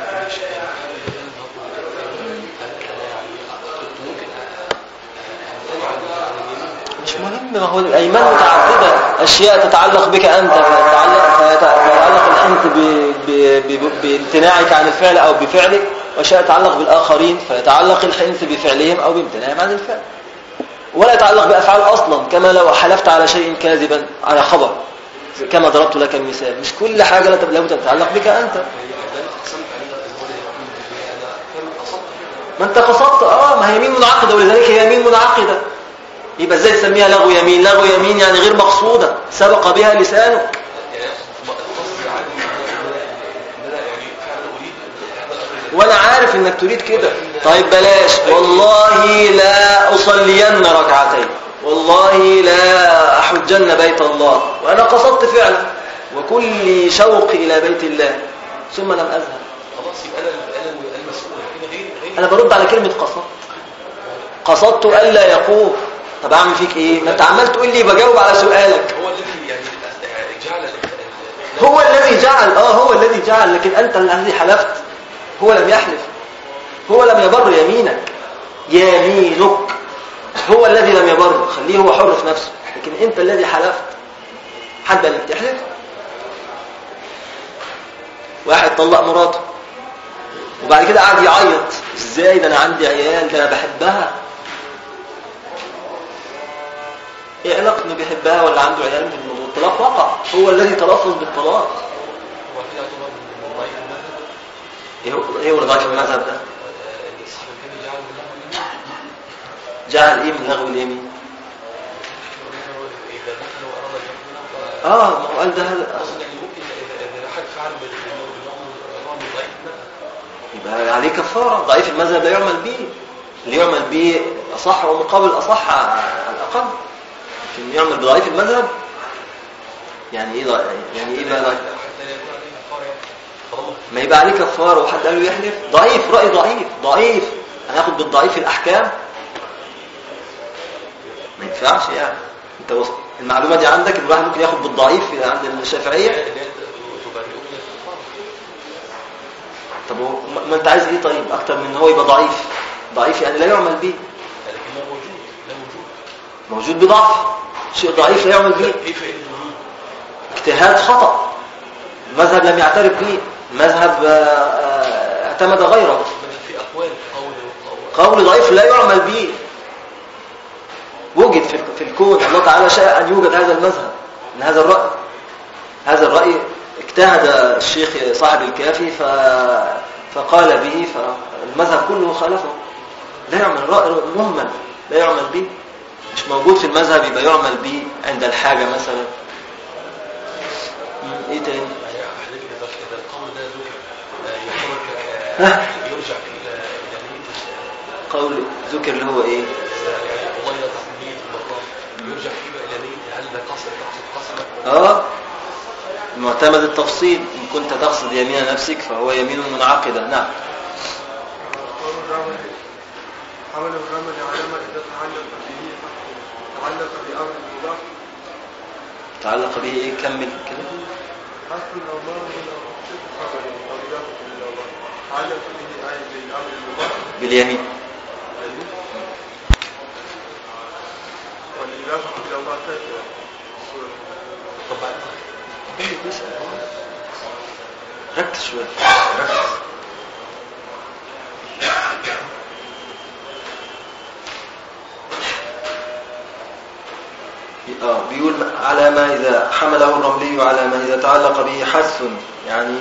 مش مهم، ما هو الأيمان متعددة، أشياء تتعلق بك أنت فيتعلق الحنث بامتناعك عن الفعل أو بفعلك، وأشياء تتعلق بالآخرين فيتعلق الحنث بفعلهم أو بامتناعهم عن الفعل، ولا يتعلق بأفعال أصلا. كما لو حلفت على شيء كاذبا على خبر كما ضربت لك المثال، مش كل حاجة لابد أن تتعلق بك أنت. ما أنت قصدت ما هي يمين منعقدة، ولذلك هي يمين منعقدة. يبقى ازاي تسميها لغو يمين؟ لغو يمين يعني غير مقصودة سبق بها لسانك. وانا عارف انك تريد كده. طيب بلاش والله لا اصلين ركعتين، والله لا احجن بيت الله، وانا قصدت فعلا وكل شوق الى بيت الله ثم لم اذهب. خلاص يبقى انا المسؤول. انا برد على كلمة قصدت الا يقوم. طب اعمل فيك ايه؟ ما انت عمال تقول لي بجاوب على سؤالك. هو الذي يعني جعل هو الذي جعل، لكن انت الذي حلفت، هو لم يحلف، هو لم يبر يمينك هو الذي لم يبر. خليه هو حر في نفسه، لكن انت الذي حلفت. حد انك تحلف؟ واحد طلق مراته وبعد كده قعد يعيط، ازاي ده انا عندي عيال، ده انا بحبها، ايه علاقة انه بيحبها ولا عنده عيال بالموضوع؟ الطلاق وقع، هو الذي تلفظ بالطلاق. هو كده يعتبر من ضعيف المذهب. ايه هو ضعيف المذهب ده؟ صاحب الكافي جعله من لغو اليمين. جعل ايه من لغو اليمين؟ اذا دخل واراد ان يقول ما هو قال ده هذا يعني ممكن اذا احد فعل باللغو من ضعيف المذهب يبقى عليه كفارة. ضعيف المذهب لا يعمل به، اللي يعمل به أصح ومقابل أصح على الأقل. لكن يعمل بضعيف المذهب يعني إيه ضعيف؟ يعني إيه بقى ضعيف؟ حتى لا يكون عليه كفاره طالما ما يبقى عليه كفارة وحد قال له يحلف؟ ضعيف، رأي ضعيف هناخد بالضعيف الأحكام؟ ما ينفعش يعني. أنت المعلومة دي عندك إن الواحد ممكن ياخد بالضعيف عند الشافعية؟ طب ما أنت عايز إيه طيب أكتر من إن هو يبقى ضعيف يعني لا يعمل به. لكن ما موجود، لا موجود بضعف، شيء ضعيف لا يعمل به. كيف الوجود؟ اجتهاد خطأ، المذهب لم يعترف به، المذهب اعتمد غيره. في أقوال قول ضعيف لا يعمل به. وجد في الكون، الله تعالى شاء أن يوجد هذا المذهب من هذا الرأي اجتهد الشيخ صاحب الكافي فقال به، فالمذهب كله خالفه. لا يعمل رأي مهمل لا يعمل به، مش موجود في المذهب يبقى يعمل به عند الحاجة مثلا. ايه تاني؟ إذا القول ده ذكر يرجع إلى قول ذكر اللي هو ايه؟ والله لا تقبليه في المطاف يرجع فيه إلى نية هل ده قصد معتمد التفصيل. إن كنت تقصد يمين نفسك فهو يمين منعقدة. نعم. حمل الرمل على ما إذا تعلق بأمر المباح. تعلق به ايه؟ كمل كده. حسب الأمر من خبر أو إضافة للأمر تعلق به أي بالأمر المباح باليمين. والإضافة للأمر تأتي. ركز شوية. بيقول على ما إذا حمله الرملي على ما إذا تعلق به حث يعني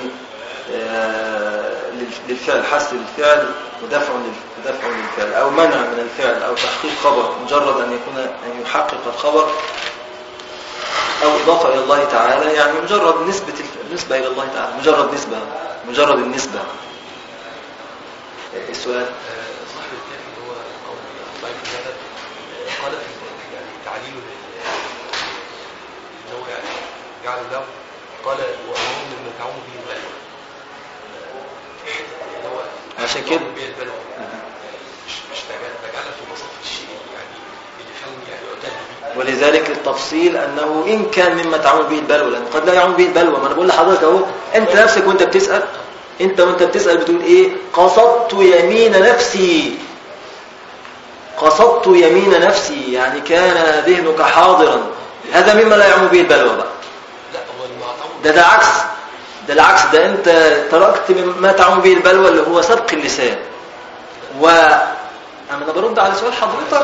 للفعل، حث للفعل ودفع للفعل أو منع من الفعل أو تحقيق خبر، مجرد أن يحقق الخبر أو إضافة إلى الله تعالى، يعني مجرد نسبة إلى الله تعالى، مجرد النسبة. السؤال صاحب الكافي هو أو ضعيف المذهب قال يعني تعليله إنه يعني جعل له قال وأمرهم من تعوم به البلوى عشان كده مش تجعلها في مصاف الشيء يعني اللي خلني يعني أعتاد به. ولذلك التفصيل أنه إن كان مما تعوم به البلوى، لأن قد لا يعوم به البلوى. ما أنا بقول لحضرتك أهو، أنت نفسك وأنت بتسأل بتقول إيه؟ قصدت يمين نفسي يعني كان ذهنك حاضرا، هذا مما لا يعوم به البلوى بقى. لا هو ده العكس، ده أنت تركت مما تعوم به البلوى اللي هو سبق اللسان. أنا برد على سؤال حضرتك.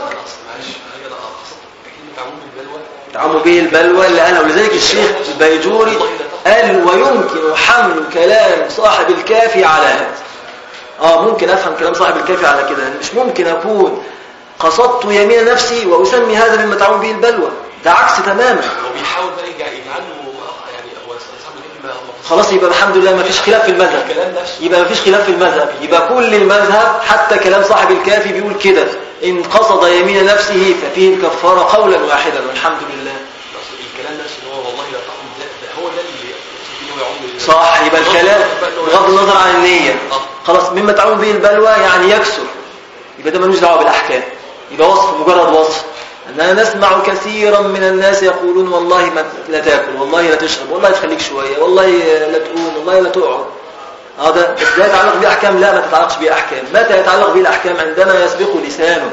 تعوم به البلوى اللي قاله، ولذلك الشيخ البيجوري قال ويمكن حمل كلام صاحب الكافي على هذا. ممكن أفهم كلام صاحب الكافي على كده، مش ممكن أكون قصدت يمين نفسي وأسمي هذا مما تعوم به البلوى، ده عكس تماما. هو بيحاول بقى يجعله يعني هو صاحب الكافي خلاص يبقى الحمد لله ما فيش خلاف في المذهب. يبقى كل المذهب حتى كلام صاحب الكافي بيقول كده، إن قصد يمين نفسه ففيه الكفارة قولا واحدا والحمد لله. الكلام نفسه هو والله لا تقوم ده هو ده اللي يعوم صح. يبقى الكلام بغض النظر عن النية خلاص مما تعوم به البلوى يعني يكسر، يبقى ده ملوش دعوه بالأحكام، يبقى مجرد وصف. أننا نسمع كثيرا من الناس يقولون والله ما لا تأكل، والله لا تشرب، والله تخليك شوية، والله لا تقوم، والله لا تقعد. هذا بس لا يتعلق بأحكام. لا، ما تتعلقش بأحكام. متى يتعلق بالأحكام؟ عندما يسبق لسانه.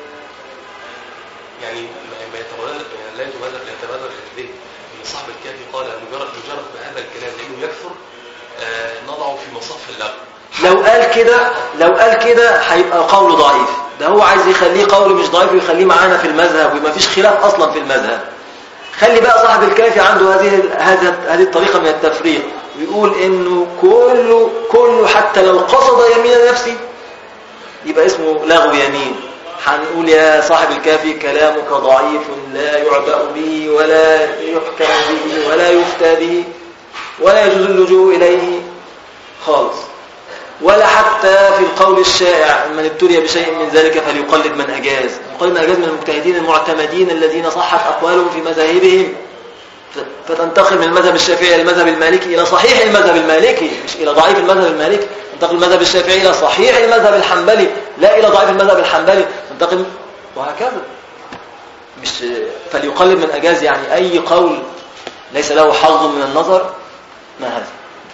يعني ما يتبادر الذهن ان صاحب الكافي قال مجرد بهذا الكلام لانه يكثر نضعه في مصف اللغو. لو قال كده هيبقى قول ضعيف. ده هو عايز يخليه قول مش ضعيف ويخليه معانا في المذهب وما فيش خلاف أصلا في المذهب. خلي بقى صاحب الكافي عنده هذه الطريقة من التفريق، ويقول إنه كله حتى لو قصد يمين نفسي يبقى اسمه لغو يمين. هنقول يا صاحب الكافي كلامك ضعيف لا يعبأ به ولا يحكم به ولا يفتى به ولا يجوز اللجوء إليه خالص، ولا حتى في القول الشائع من ابتلي بشيء من ذلك فليقلد من أجاز. يقلد من أجاز من المجتهدين المعتمدين الذين صحت أقوالهم في مذاهبهم، فتنتقل من المذهب الشافعي إلى المذهب المالكي إلى صحيح المذهب المالكي، مش إلى ضعيف المذهب المالكي. تنتقل من المذهب الشافعي إلى صحيح المذهب الحنبلي لا إلى ضعيف المذهب الحنبلي، تنتقل وهكذا. مش فليقلد من أجاز يعني أي قول ليس له حظ من النظر ما هذا.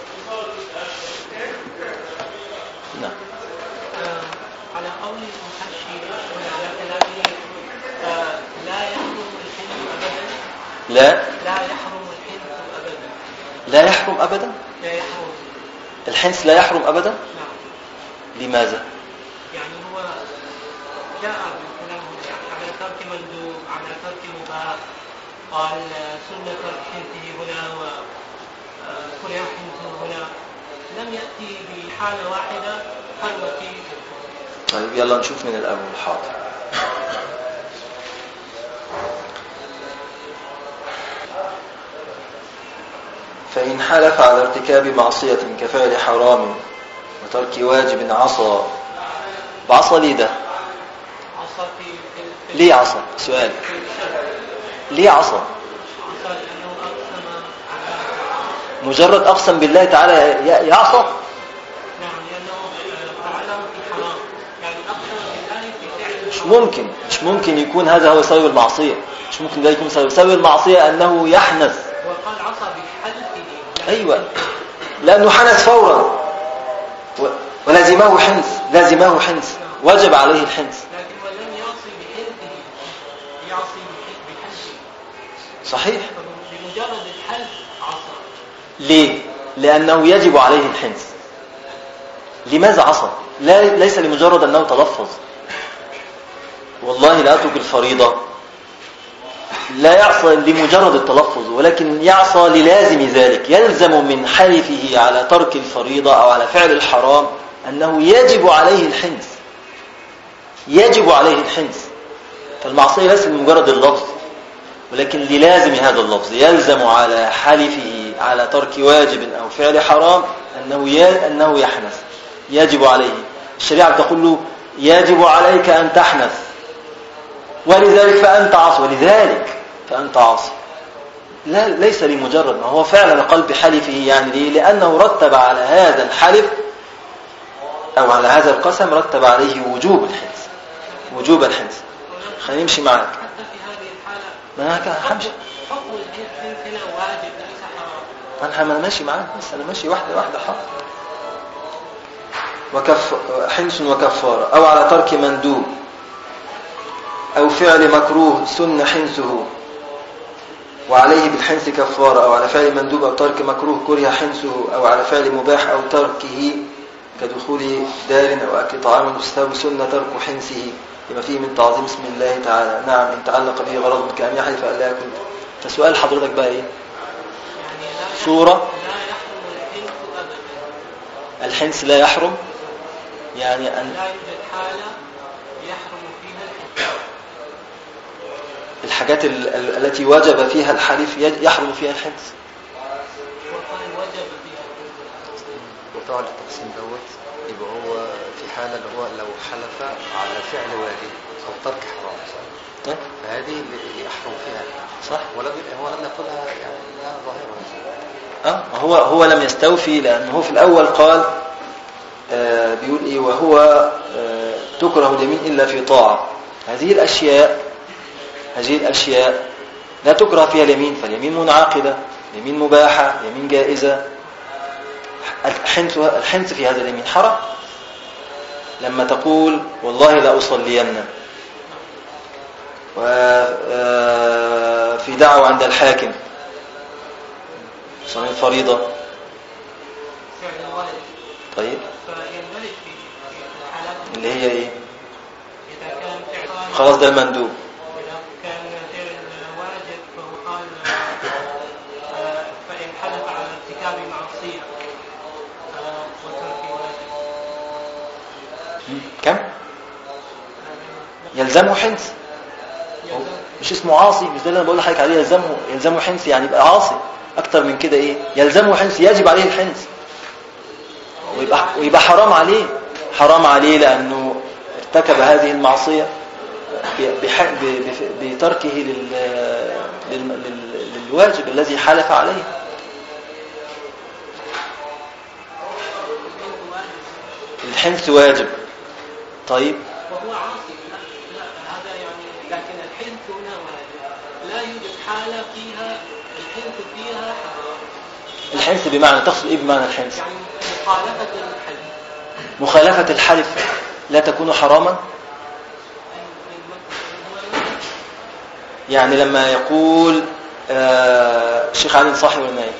نعم. على قول المحشي وعلى كلامه لا يحرم الحنث أبدا. لا يحرم الحنث أبدا. لا يحرم أبدا. لا يحرم الحنث لا يحرم أبدا. نعم. لماذا؟ يعني هو جاء بالكلام على ترك مندوب على ترك مباح، قال سنة ترك حنثه هنا وكره حنثه هنا، لم يأتي بحالة واحدة حرمتي. طيب يلا نشوف من الأول. حاضر. فإن حلف على ارتكاب معصية كفعل حرام وترك واجب عصى. بعصى ليه ده؟ عصى في ليه عصى؟ سؤال. ليه عصى؟ عصى لأنه أقسم على مجرد أقسم بالله تعالى يعصى؟ نعم، لأنه فعله في حرام، يعني أقسم بالله في فعل مش ممكن يكون هذا هو سبب المعصية. مش ممكن ده يكون سبب المعصية أنه يحنث. وقال عصى بحلفه. أيوة، لأنه حنث فورا ولازمه حنث وجب عليه الحنث. لكن ولم يعصي بحلفه، يعصي بحلفه. صحيح. بمجرد الحلف عصى. ليه؟ لأنه يجب عليه الحنث. لماذا عصى؟ ليس لمجرد أنه تلفظ. والله لا أترك الفريضة، لا يعصى لمجرد التلفظ، ولكن يعصى للازم ذلك. يلزم من حلفه على ترك الفريضة أو على فعل الحرام أنه يجب عليه الحنث. يجب عليه الحنث. فالمعصية ليس لمجرد اللفظ، ولكن للازم هذا اللفظ. يلزم على حلفه على ترك واجب أو فعل حرام أنه يحنث. يجب عليه. الشريعة تقول له يجب عليك أن تحنث، ولذلك فأنت عاصي. لا، ليس لمجرد ما هو فعلا قلب بحلفه. يعني ليه؟ لأنه رتب على هذا الحلف أو على هذا القسم رتب عليه وجوب الحنث. خلينا نمشي معاك. حتى في هذه الحالة ما كان حمشي. حكم الحنث هنا واجب ليس حرام. أنا ماشي معاك، بس أنا ماشي واحدة حاضر. حنث وكفارة أو على ترك مندوب أو فعل مكروه سن حنثه وعليه بالحنث كفارة، أو على فعل مندوب أو ترك مكروه كره حنثه، أو على فعل مباح أو تركه كدخول دار أو أكل طعام يستوي سن ترك حنثه لما فيه من تعظيم اسم الله تعالى. نعم، إن تعلق به غرض كأن يحلف أن لا يأكل. فسؤال حضرتك بقى إيه؟ يعني صورة لا يحرم الحنث أبدا. الحنث لا يحرم، يعني أن لا يوجد حالة يحرم فيها الحنث. الحاجات التي وجب فيها الحلف يحرم فيها الحنث. وقال وجب فيها. وطبعا التقسيم دوت يبقى هو في حالة اللي هو لو حلف على فعل واجب أو ترك حرام، فهذه اللي يحرم فيها صح. هو لم يقولها يعني لا ظاهرة. هو لم يستوفي، لأنه في الأول قال بيقول إيه؟ وهو تكره اليمين إلا في طاعة. هذه الأشياء لا تكره فيها اليمين، فاليمين منعقدة، يمين مباحة، يمين جائزة. الحنث في هذا اليمين حرام. لما تقول والله لا أصلين، وفي دعوة عند الحاكم صلاة الفريضة، فعل الواجب. طيب فيندرج في الحالات اللي هي إيه؟ خلاص ده المندوب. إذا كان غير الواجب فهو قال فإن حلف على ارتكاب معصية وترك واجب. كم؟ يلزمه حنث. مش اسمه عاصي، مش ده اللي انا بقول لحضرتك عليه. يلزمه حنث يعني يبقى عاصي. اكتر من كده ايه؟ يلزمه حنث، يجب عليه الحنث، ويبقى حرام عليه لانه ارتكب هذه المعصية بتركه للواجب الذي حلف عليه. الحنث واجب. طيب وهو عاصي. لا هذا يعني، لكن الحنث هنا واجب. لا يوجد حالة فيها الحنث فيها حرام. الحنث بمعنى، تقصد ايه بمعنى الحنث؟ يعني مخالفة الحلف. مخالفة الحلف لا تكون حراما. يعني لما يقول الشيخ علي صاحب الماء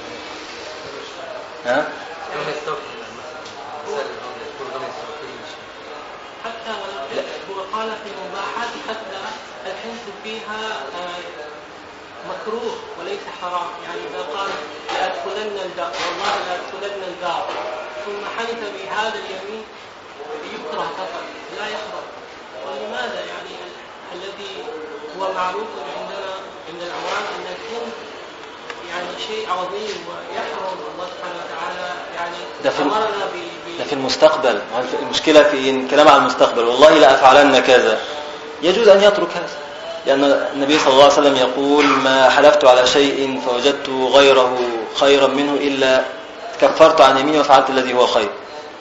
حتى هو قال في المباحات حتى الحنث فيها مكروه وليس حرام. يعني إذا قال لأدخلن الدار، والله لأدخلن الدار، ثم حنث بهذا اليمين يكره فقط لا يحرم. ولماذا؟ يعني الذي هو معروف عندنا عند العوام أن الحنث يعني شيء عظيم ويحرم الله سبحانه وتعالى. يعني ده في المستقبل. المشكلة في الكلام على المستقبل. والله لا أفعلن كذا، يجوز أن يترك هذا، لأن النبي صلى الله عليه وسلم يقول ما حلفت على شيء فوجدت غيره خيرا منه إلا كفرت عن يميني وفعلت الذي هو خير.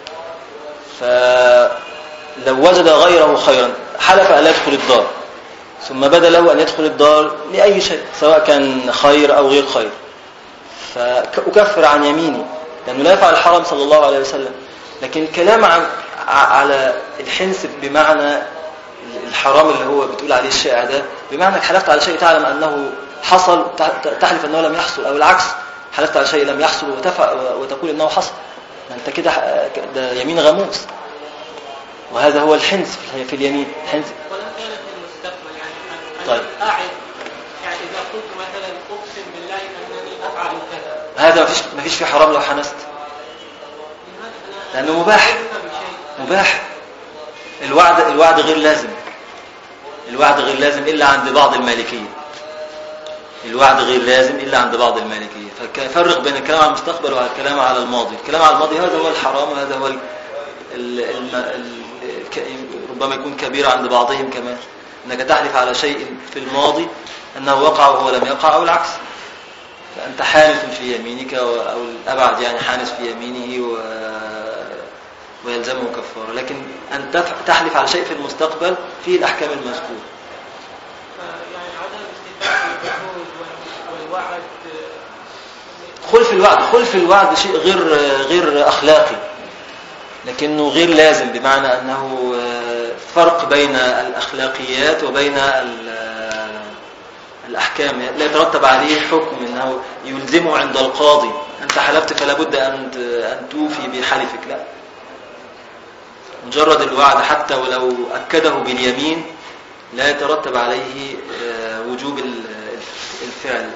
فلو وجد غيره خيرا حلف ألا يدخل الدار، ثم بدا له أن يدخل الدار لأي شيء سواء كان خير أو غير خير، فأكفر عن يميني لأنه لا يفعل الحرام صلى الله عليه وسلم. لكن الكلام على الحنث بمعنى الحرام اللي هو بتقول عليه الشائع ده، بمعنى حلفت على شيء تعلم أنه حصل تحلف أنه لم يحصل، أو العكس حلفت على شيء لم يحصل وتقول أنه حصل. أنت كده ده يمين غموس، وهذا هو الحنث في اليمين. الحنث ولا كان في المستقبل يعني طيب. أعد يعني إذا قلت مثلا أقسم بالله أنني أفعل كذا، هذا ما فيش فيه حرام لو حنست، لأنه مباح. الوعد غير لازم. الوعد غير لازم إلا عند بعض المالكية. الوعد غير لازم إلا عند بعض المالكية. فكفرق بين الكلام على المستقبل والكلام على الماضي. الكلام على الماضي هذا هو الحرام، وهذا هو ربما يكون كبير عند بعضهم كمان، أنك تحلف على شيء في الماضي أنه وقع وهو لم يقع، أو العكس. فأنت حانث في يمينك، أو الأبعد يعني حانث في يمينه ويلزمه كفارة. لكن أن تحلف على شيء في المستقبل فيه الأحكام المذكورة. يعني عدم استيفاء العهود والوعد. خلف الوعد شيء غير أخلاقي، لكنه غير لازم، بمعنى أنه فرق بين الأخلاقيات وبين الأحكام. لا يترتب عليه حكم أنه يلزمه عند القاضي أنت حلفت فلا بد أن توفي بحلفك. لا، مجرد الوعد حتى ولو أكده باليمين لا يترتب عليه وجوب الفعل.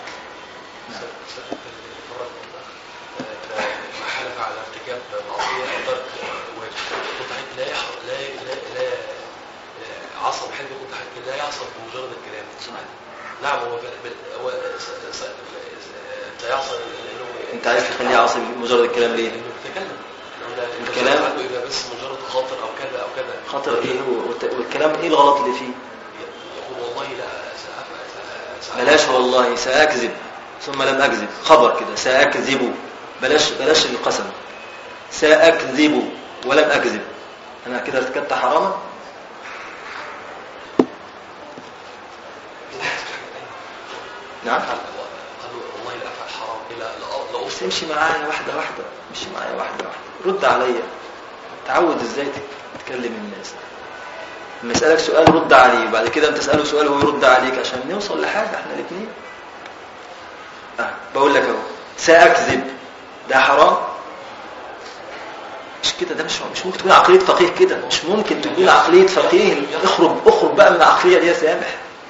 حلف على ارتكاب معصية أو ترك واجب، لا عصب حلف لا يعصب بمجرد الكلام. نعم، هو سيعصب. انت عايز تخليه عاصب بمجرد الكلام ليه؟ الكلام يبقى بس مجرد خاطر او كذا او كذا. خاطر ايه والكلام ايه الغلط اللي فيه؟ يقول والله لا بلاش والله سأكذب ثم لم أكذب، خبر كده سأكذب، بلاش القسم، سأكذب ولم أكذب، أنا كده ارتكبت حراما. نعم، قالوا والله لا أفعل حرام لا بس امشي معايا واحدة واحدة، امشي معايا واحدة واحدة، رد عليا، تعود ازاي تتكلم الناس. لما يسألك سؤال رد عليه، وبعد كده انت تسأله سؤال وهو يرد عليك عشان نوصل لحاجة احنا الاثنين. بقول لك اهو، سأكذب ده حرام، مش كده، ده مش ممكن تكون عقلية فقيه كده، مش ممكن تكون عقلية فقيه. اخرج بقى من العقلية دي يا سامح.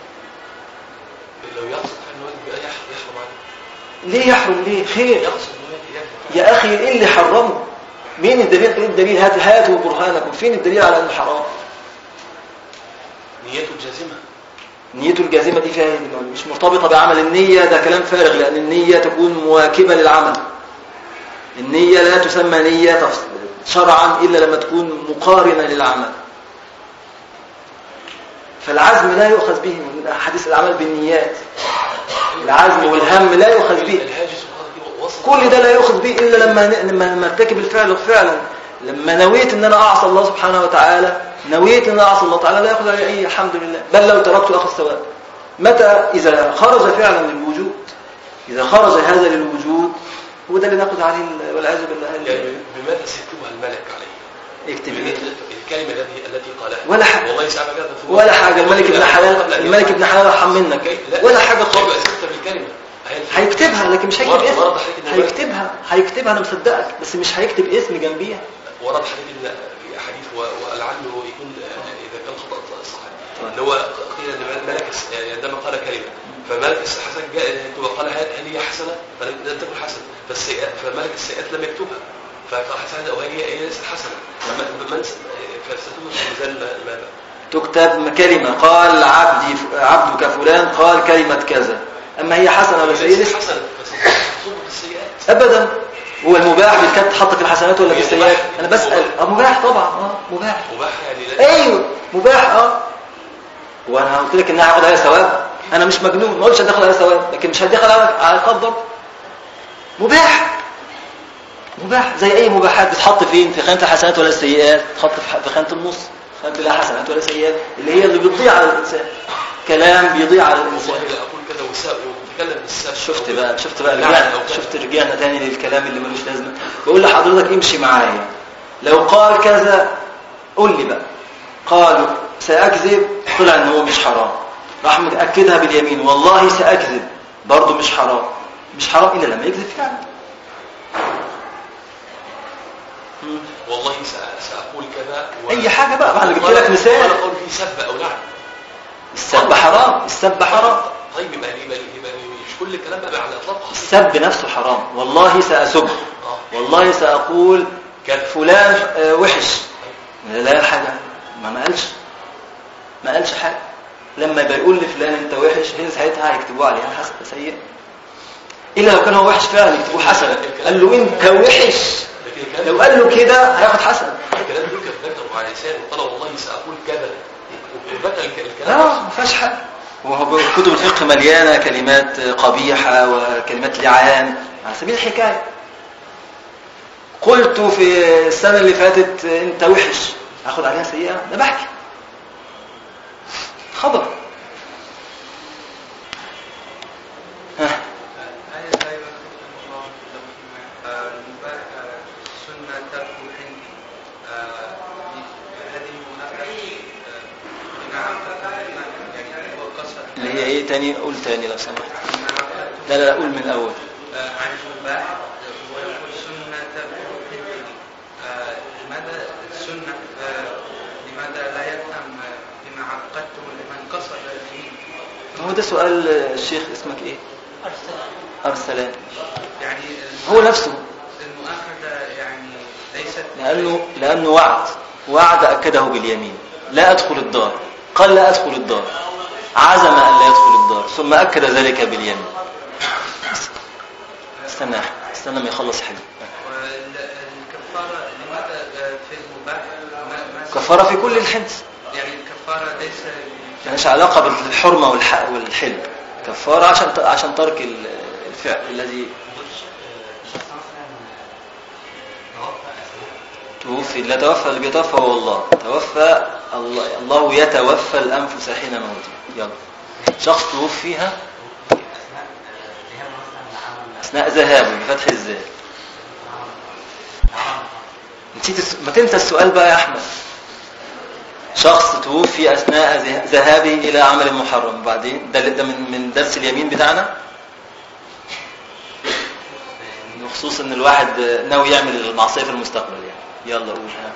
لو يقصد انه يحرم عليه. ليه يحرم؟ ليه؟ خير يقصد يا أخي. إيه اللي حرمه؟ مين الدليل؟ إيه الدليل؟ هاتوا برهانكم. فين الدليل على أنه حرام؟ نيته الجازمة. نيته الجازمة دي فيها مش مرتبطة بعمل النية، ده كلام فارغ، لأن النية تكون مواكبة للعمل. النية لا تسمى نية شرعا إلا لما تكون مقارنة للعمل. فالعزم لا يؤخذ به من حديث الأعمال بالنيات. العزم والهم لا يؤخذ به. كل ده لا يؤخذ به إلا لما ارتكب الفعل فعلا. لما نويت ان انا اعصى الله سبحانه وتعالى، نويت ان انا اعصى الله تعالى، لا ياخذ علي اي الحمد لله، بل لو تركت اخذ ثواب. متى؟ اذا خرج فعلا للوجود. اذا خرج هذا للوجود هو ده اللي ناخذ عليه والعياذ بالله. يعني بماذا سيكتبها الملك عليه؟ يكتب ايه؟ الكلمه التي قالها ولا حاجه. والله يسامحك ولا حاجه. الملك ابن حلال ارحم منك. ولا حاجه خالص. الكلمه هيكتبها لكن مش هيكتب اسم. هيكتبها انا مصدقك، بس مش هيكتب اسم جنبيها. ورد حديث ولعله يكون اذا كان خطا صحيح ان هو قيل ان الملك عندما قال كلمه فملك الحسن جاء وقال هل هي حسنه؟ فلم تكن حسنه، فملك السيئات لم يكتبها فحسنه وهي ليست حسنه. فستكون في ميزان ماذا؟ تكتب كلمه قال عبدك فلان قال كلمه كذا، اما هي حسنه ولا سيئه؟ حسنه ابدا. هو المباح بيتحط في الحسنات ولا في السيئات؟ انا بسال. مباح طبعا. مباح يعني ايوه مباح. وانا قلت لك ان انا هاخد عليها ثواب؟ انا مش مجنون، ما قلتش هدخل عليها ثواب، لكن مش هدخل على عقاب برضه. مباح زي اي مباحات. بتحط فين؟ في خانه الحسنات ولا السيئات؟ تحط في خانه النص، خانه لا حسنات ولا سيئات، اللي هي اللي بتضيع على الانسان. كلام بيضيع على الانسان. اقول كذا وتكلم بالسبب. شفت بقى رجعنا تاني للكلام اللي ملوش لازمه. بقول لحضرتك امشي معايا. لو قال كذا قول لي بقى. قال ساكذب، طلع ان هو مش حرام، راح متاكدها باليمين والله ساكذب، برضه مش حرام. مش حرام الا لما يكذب فعلا. والله ساقول كذا اي حاجه بقى. انا جبت لك مثال. ولا اقول في سب او لعن. السب حرام. طيب يبقى مش كل الكلام بقى على الاطلاق. السب نفسه حرام. والله ساسب، والله ساقول فلان وحش. لا حاجه ما قالش حاجه. لما بيقول لفلان انت وحش، هنا ساعتها هيكتبوه عليها حسنه سيئه. الا لو كان هو وحش فعلا يكتبوه حسنه. قال له انت وحش، لو قال له كده هياخد حسنه. الكلام ده كتبه على لسانه وقال والله ساقول كذا وبدل الكلام. لا ما فيهاش حاجه. وهو كتب الفقه مليانه كلمات قبيحه وكلمات لعان على سبيل الحكايه. قلت في السنه اللي فاتت انت وحش، هاخد عليها سيئه؟ ده بحكي خبر. اللي هي ايه تاني؟ قول تاني لو سمحت. لا قول من الاول. عن المباح ويقول سنة الحنث. لماذا السنة؟ لماذا لا يفهم بما عقدته لمن قصد فيه؟ هو ده سؤال الشيخ. اسمك ايه؟ أرسلان. يعني هو نفسه المؤاخذة يعني ليست لأنه وعد أكده باليمين. لا أدخل الدار. قال لا أدخل الدار، عزم أن لا يدخل الدار، ثم أكد ذلك باليمين. استنى ما يخلص حاجة. والكفارة لماذا في المباح؟ كفارة في كل الحنث. يعني الكفارة ليس مالهاش علاقة بالحرمة والحل. كفارة عشان ترك الفعل الذي توفي. لا توفى اللي بيتوفى هو الله. توفى الله يتوفى الأنفس حين موتها. يلا شخص توفيها أثناء ذهابه بفتح الزال. ما تنسى السؤال بقى يا أحمد. شخص توفي أثناء ذهابه إلى عمل محرم، بعدين ده من درس اليمين بتاعنا، بخصوص ان الواحد ناوي يعمل المعصية في المستقبل يعني. يلا قول. ها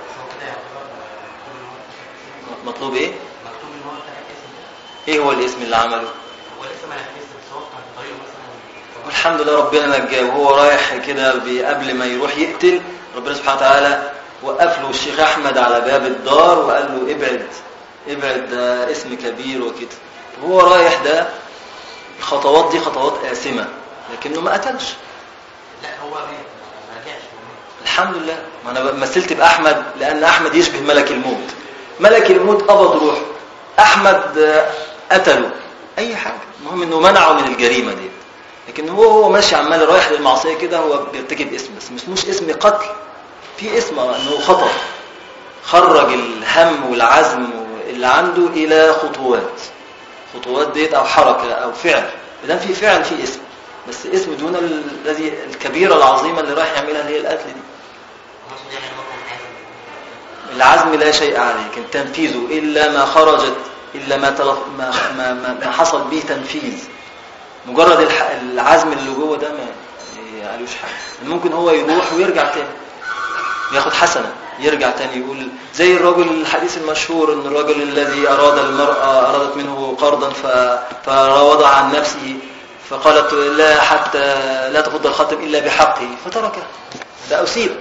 مطلوب ايه؟ مكتوب ان هو ارتكب اسم. ايه هو الاسم اللي عمله؟ هو لسه ما نفذش بس هو كان في طريقه مثلا. والحمد لله ربنا نجاه وهو رايح كده قبل ما يروح يقتل، ربنا سبحانه وتعالى وقف له الشيخ احمد على باب الدار وقال له ابعد ده اسم كبير وكده. وهو رايح ده الخطوات دي خطوات آثمة لكنه ما قتلش. لا هو مات ما رجعش. الحمد لله. ما انا مثلت باحمد لان احمد يشبه ملك الموت. ملك الموت قبض روحه، احمد قتله، اي حاجه، المهم انه منعه من الجريمه دي. لكن هو ماشي عمال رايح للمعصيه كده، هو بيرتكب اسم بس مش اسم قتل، في اسم انه خطأ. خرج الهم والعزم اللي عنده الى خطوات ديت او حركه او فعل. اذا في فعل في اسم، بس اسم دون الذي الكبيره العظيمه اللي رايح يعملها اللي هي القتل دي. العزم لا شيء عليه، لكن تنفيذه الا ما خرجت، الا ما حصل به تنفيذ. مجرد العزم اللي جوه ده ما عليهوش حاجه. ممكن هو يروح ويرجع تاني ياخد حسنه، يرجع تاني يقول زي الرجل الحديث المشهور ان الرجل الذي اراد المرأة ارادت منه قرضا فراودها عن نفسه فقالت لا حتى لا تفض الخاتم الا بحقه فتركه، ده أصيب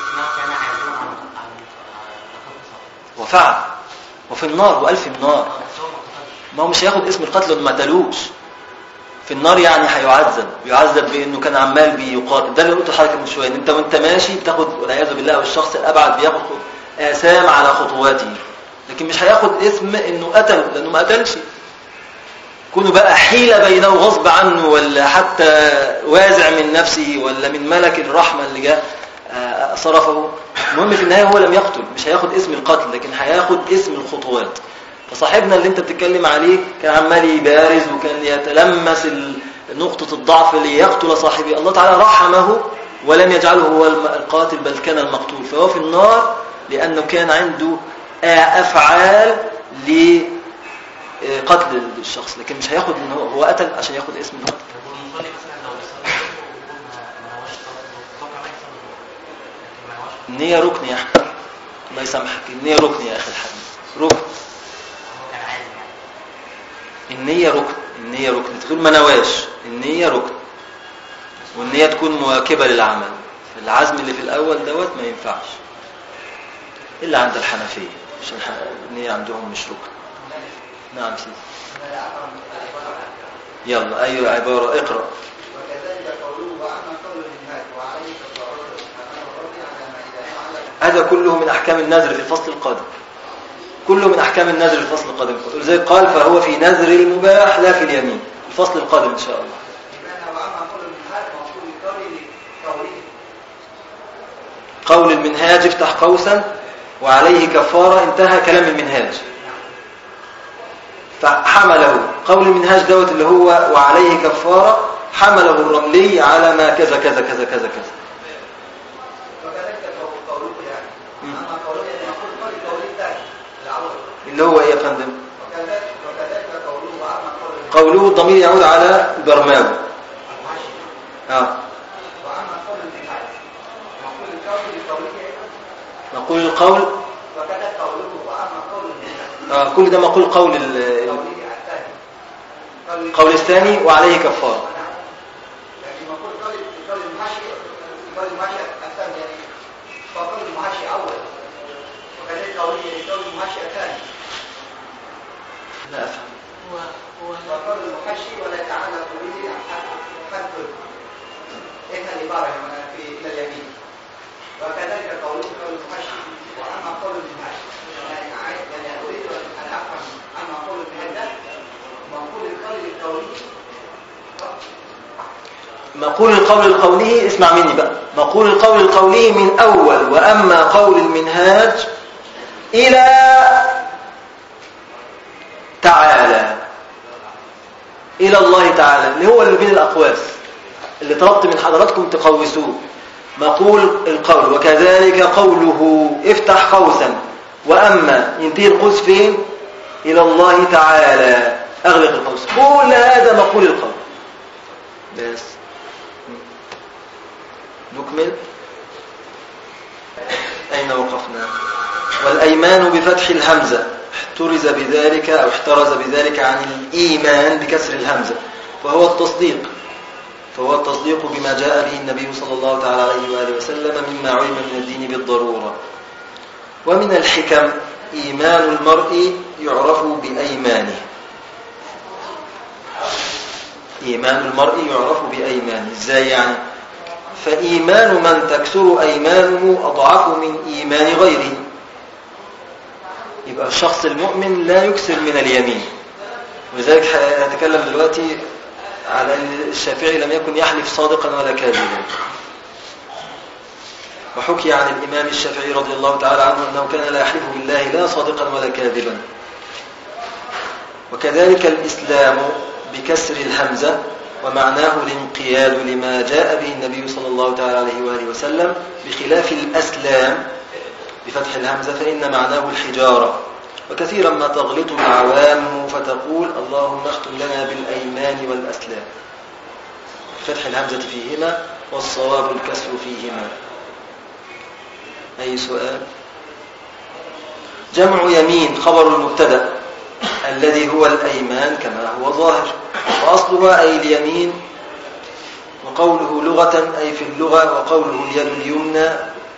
وفعل وفي النار وقال في النار. ما هو مش هياخد اسم القتل ما قتلوش في النار، يعني يعذب بانه كان عمال بيقاتل. ده اللي قلته لحضرتك من شويه، ان انت وانت ماشي بتاخد والعياذ بالله، والشخص الابعد بياخد آثام على خطواته، لكن مش هياخد اسم انه قتل لانه ما قتلش. كونه بقى حيلة بينه غصب عنه ولا حتى وازع من نفسه ولا من ملك الرحمة اللي جاء صرفه، المهم في النهاية هو لم يقتل، مش هياخد اسم القتل لكن هياخد اسم الخطوات. فصاحبنا اللي انت بتتكلم عليه كان عمال يبارز وكان يتلمس نقطة الضعف ليقتل صاحبه، الله تعالى رحمه ولم يجعله هو القاتل بل كان المقتول، فهو في النار لأنه كان عنده أفعال لقتل الشخص، لكن مش هياخد ان هو قتل عشان ياخد اسم القتل. النية ركن يا احمد، الله يسامحك، النية ركن يا اخي الحبيب، ركن. النية ركن تقول ما نواش، النية ركن، والنية تكون مواكبة للعمل. العزم اللي في الأول دوت ما ينفعش إلا عند الحنفية، عشان النية عندهم مش ركن. نعم سيدي. يلا أي عبارة اقرأ. وكذلك قوله وأما قول النهاية وعليه كفارته على ما إذا فعل. هذا كله من أحكام النذر في الفصل القادم، كله من أحكام النذر في الفصل القادم. ولذلك قال فهو في نذر المباح لا في اليمين، الفصل القادم إن شاء الله. قول المنهاج افتح قوسا وعليه كفارة، انتهى كلام المنهاج. فحمله قول المنهاج دوت اللي هو وعليه كفارة، حمله الرملي على ما كذا كذا كذا كذا كذا. اللي هو ايه يا فندم؟ قوله الضمير يعود على البرماوي. نقول القول كل ده مقول قول القول الثاني وعليه كفارة. لا أفهم. وقول المحشي ولا يتعلق به حد إن العبارة في إلى اليمين. وكذلك قوله قول المحشي وأما قول المحشي يعني أريد أن أفهم أما قول المحشي مقول القول القولي. مقول القول القولي اسمع مني بقى، مقول القول القولي من أول وأما قول المنهاج إلى تعالى، إلى الله تعالى، اللي هو اللي بين الأقواس اللي طلبت من حضراتكم تقوسوه. مقول القول وكذلك قوله افتح قوسا وأما ينتهي القوس فين؟ إلى الله تعالى، أغلق القوس. كل هذا مقول القول. بس نكمل. أين وقفنا؟ والأيمان بفتح الهمزة احترز بذلك أو احترز بذلك عن الإيمان بكسر الهمزة، فهو التصديق بما جاء به النبي صلى الله تعالى عليه وآله وسلم مما علم من الدين بالضرورة. ومن الحكم إيمان المرء يعرف بأيمانه. إيمان المرء يعرف بأيمانه. إزاي يعني؟ فإيمان من تكثر أيمانه أضعف من إيمان غيره. يبقى الشخص المؤمن لا يكثر من اليمين. ولذلك هنتكلم دلوقتي على أن الشافعي لم يكن يحلف صادقا ولا كاذبا. وحكي عن الإمام الشافعي رضي الله تعالى عنه أنه كان لا يحلف بالله لا صادقا ولا كاذبا. وكذلك الإسلام بكسر الهمزة ومعناه الانقياد لما جاء به النبي صلى الله تعالى عليه وآله وسلم، بخلاف الأسلام بفتح الهمزة فإن معناه الحجارة. وكثيرا ما تغلط العوام فتقول اللهم اختم لنا بالأيمان والأسلام، فتح الهمزة فيهما والصواب الكسر فيهما. أي سؤال؟ جمع يمين خبر المبتدأ الذي هو الأيمان كما هو ظاهر، وأصلها أي اليمين، وقوله لغة أي في اللغة، وقوله اليد اليمنى.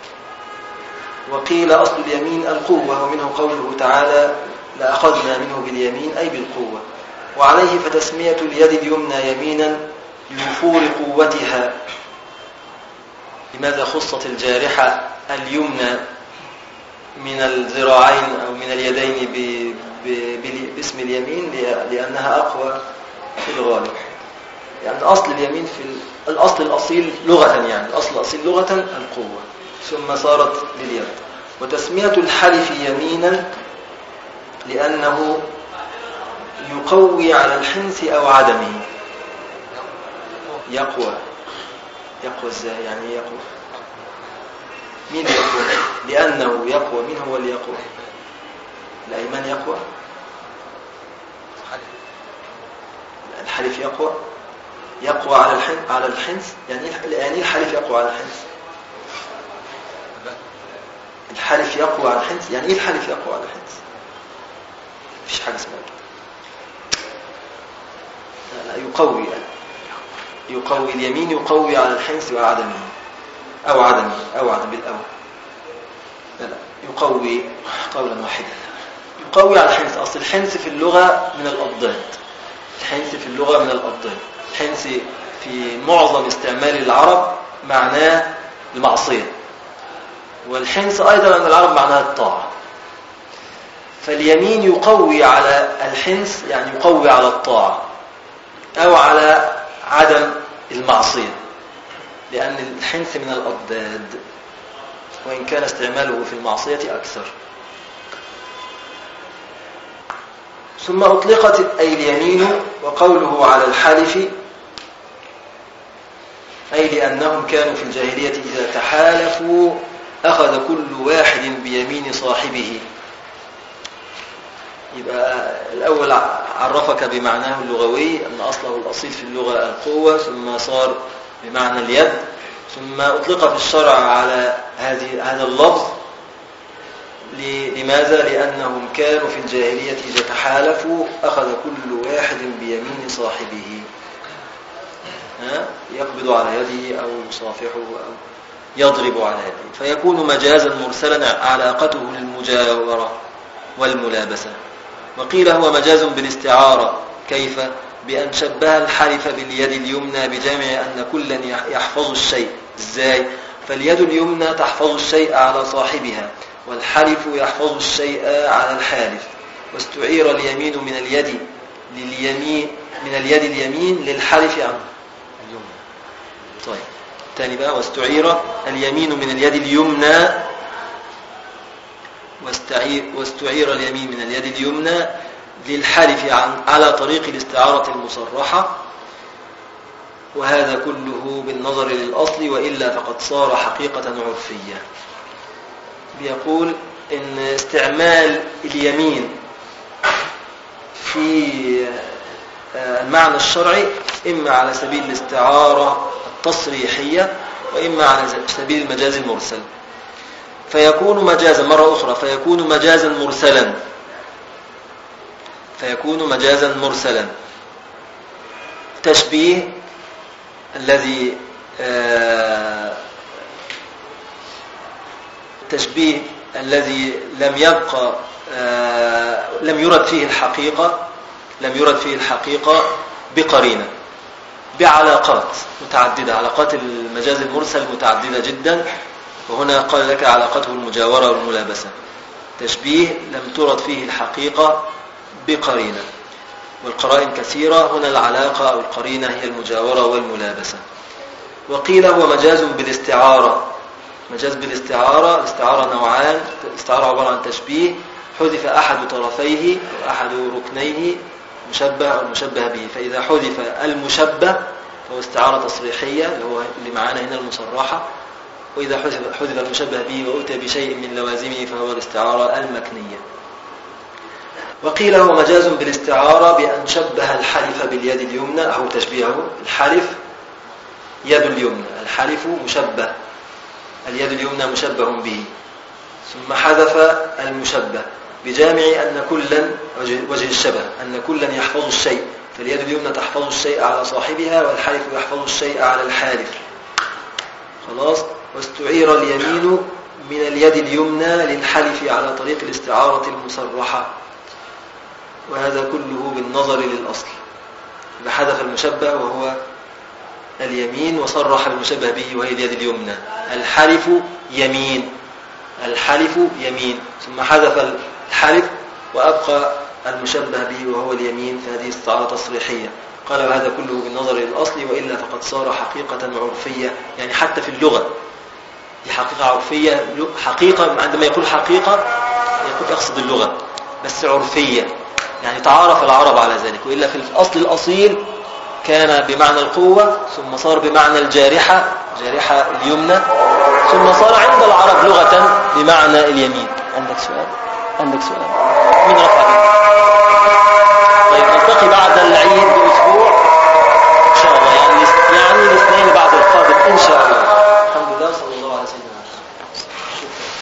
وقيل أصل اليمين القوة، ومنه قوله تعالى لأخذنا منه باليمين أي بالقوة. وعليه فتسمية اليد اليمنى يمينا لوفور قوتها. لماذا خصت الجارحة اليمنى من الذراعين أو من اليدين باسم اليمين؟ لأنها أقوى في الغالب. يعني أصل اليمين في الأصل الأصيل لغة، يعني الأصل الأصيل لغة القوة، ثم صارت لليد. وتسمية الحلف يمينا لأنه يقوي على الحنث أو عدمه. يقوى ازاي؟ يعني يقوى مين يقوى؟ لأنه يقوى. مين هو اللي يقوى؟ الأيمان يقوى. الحلف يقوى على الحنث. يعني الحلف يقوى على الحنث. الحلف يقوى على الحنث. يعني ايه الحلف يقوى على الحنث؟ مفيش حاجه اسمها كده. يقوي اليمين، يقوي على الحنث وعدمه او عدم بالاول. لا يقوي قولا واحدا. يقوي على الحنث. اصل الحنث في اللغه من الأضداد. الحنث في معظم استعمال العرب معناه المعصيه، والحنث أيضا من العرب معناها الطاعة. فاليمين يقوي على الحنث، يعني يقوي على الطاعة أو على عدم المعصية، لأن الحنث من الأضداد، وإن كان استعماله في المعصية أكثر. ثم أطلقت أي اليمين، وقوله على الحلف أي لأنهم كانوا في الجاهلية إذا تحالفوا أخذ كل واحد بيمين صاحبه. يبقى الأول عرفك بمعناه اللغوي أن أصله الأصيل في اللغة القوة، ثم صار بمعنى اليد، ثم أطلق في الشرع على هذا اللفظ. لماذا؟ لأنهم كانوا في الجاهلية إذا تحالفوا أخذ كل واحد بيمين صاحبه، يقبض على يده أو يصافحه أو يضرب على يده، فيكون مجازا مرسلا علاقته للمجاورة والملابسة. وقيل هو مجاز بالاستعارة. كيف؟ بأن شبه الحلف باليد اليمنى بجمع أن كلا يحفظ الشيء. إزاي؟ فاليد اليمنى تحفظ الشيء على صاحبها، والحلف يحفظ الشيء على الحالف. واستعير اليمين من اليد اليمين للحلف عنه. طيب تاني بقى. واستعير اليمين من اليد اليمنى واستعير اليمين من اليد اليمنى للحلف على طريق الاستعارة المصرحة. وهذا كله بالنظر للأصل، وإلا فقد صار حقيقة عرفية. بيقول إن استعمال اليمين في المعنى الشرعي إما على سبيل الاستعارة التصريحية، وإما على سبيل المجاز المرسل. فيكون مجازا مرة أخرى، فيكون مجازا مرسلا، فيكون مجازا مرسلا. تشبيه الذي تشبيه الذي لم يبقى لم يرد فيه الحقيقة بقرينة، بعلاقات متعددة، علاقات المجاز المرسل متعددة جدا، وهنا قال لك علاقته المجاورة والملابسة. تشبيه لم ترد فيه الحقيقة بقرينة، والقرائن كثيرة، هنا العلاقة أو القرينة هي المجاورة والملابسة. وقيل هو مجاز بالاستعارة. مجاز بالاستعارة، الاستعارة نوعان، الاستعارة عبارة عن تشبيه حذف أحد طرفيه وأحد ركنيه مشبه أو مشبه به، فإذا حذف المشبه فهو استعارة تصريحية اللي معانا هنا المصرحة، وإذا حذف المشبه به وأتى بشيء من لوازمه فهو الاستعارة المكنية. وقيل هو مجاز بالاستعارة بأن شبه الحلف باليد اليمنى، أو تشبيهه الحلف يد اليمنى، الحلف مشبه، اليد اليمنى مشبه به، ثم حذف المشبه بجامع أن كلا وجه الشبه أن كلا يحفظ الشيء، فاليد اليمنى تحفظ الشيء على صاحبها والحلف يحفظ الشيء على الحالف. خلاص. واستعير اليمين من اليد اليمنى للحلف على طريق الاستعارة المصرحة، وهذا كله بالنظر للأصل. فحذف المشبه وهو اليمين وصرح المشبه به وهي اليد اليمنى، الحلف يمين، الحلف يمين، ثم حذف الحلف وأبقى المشبه به وهو اليمين، فهذه استعارة تصريحية. قال وهذا كله بالنظر للأصل، وإلا فقد صار حقيقة عرفية، يعني حتى في اللغة دي حقيقة عرفية. حقيقة عندما يقول حقيقة يقصد اللغة، بس عرفية، يعني تعارف العرب على ذلك، وإلا في الأصل الأصيل كان بمعنى القوة، ثم صار بمعنى الجارحة، جارحة اليمنى، ثم صار عند العرب لغة بمعنى اليمين. عندك سؤال؟ مين رفع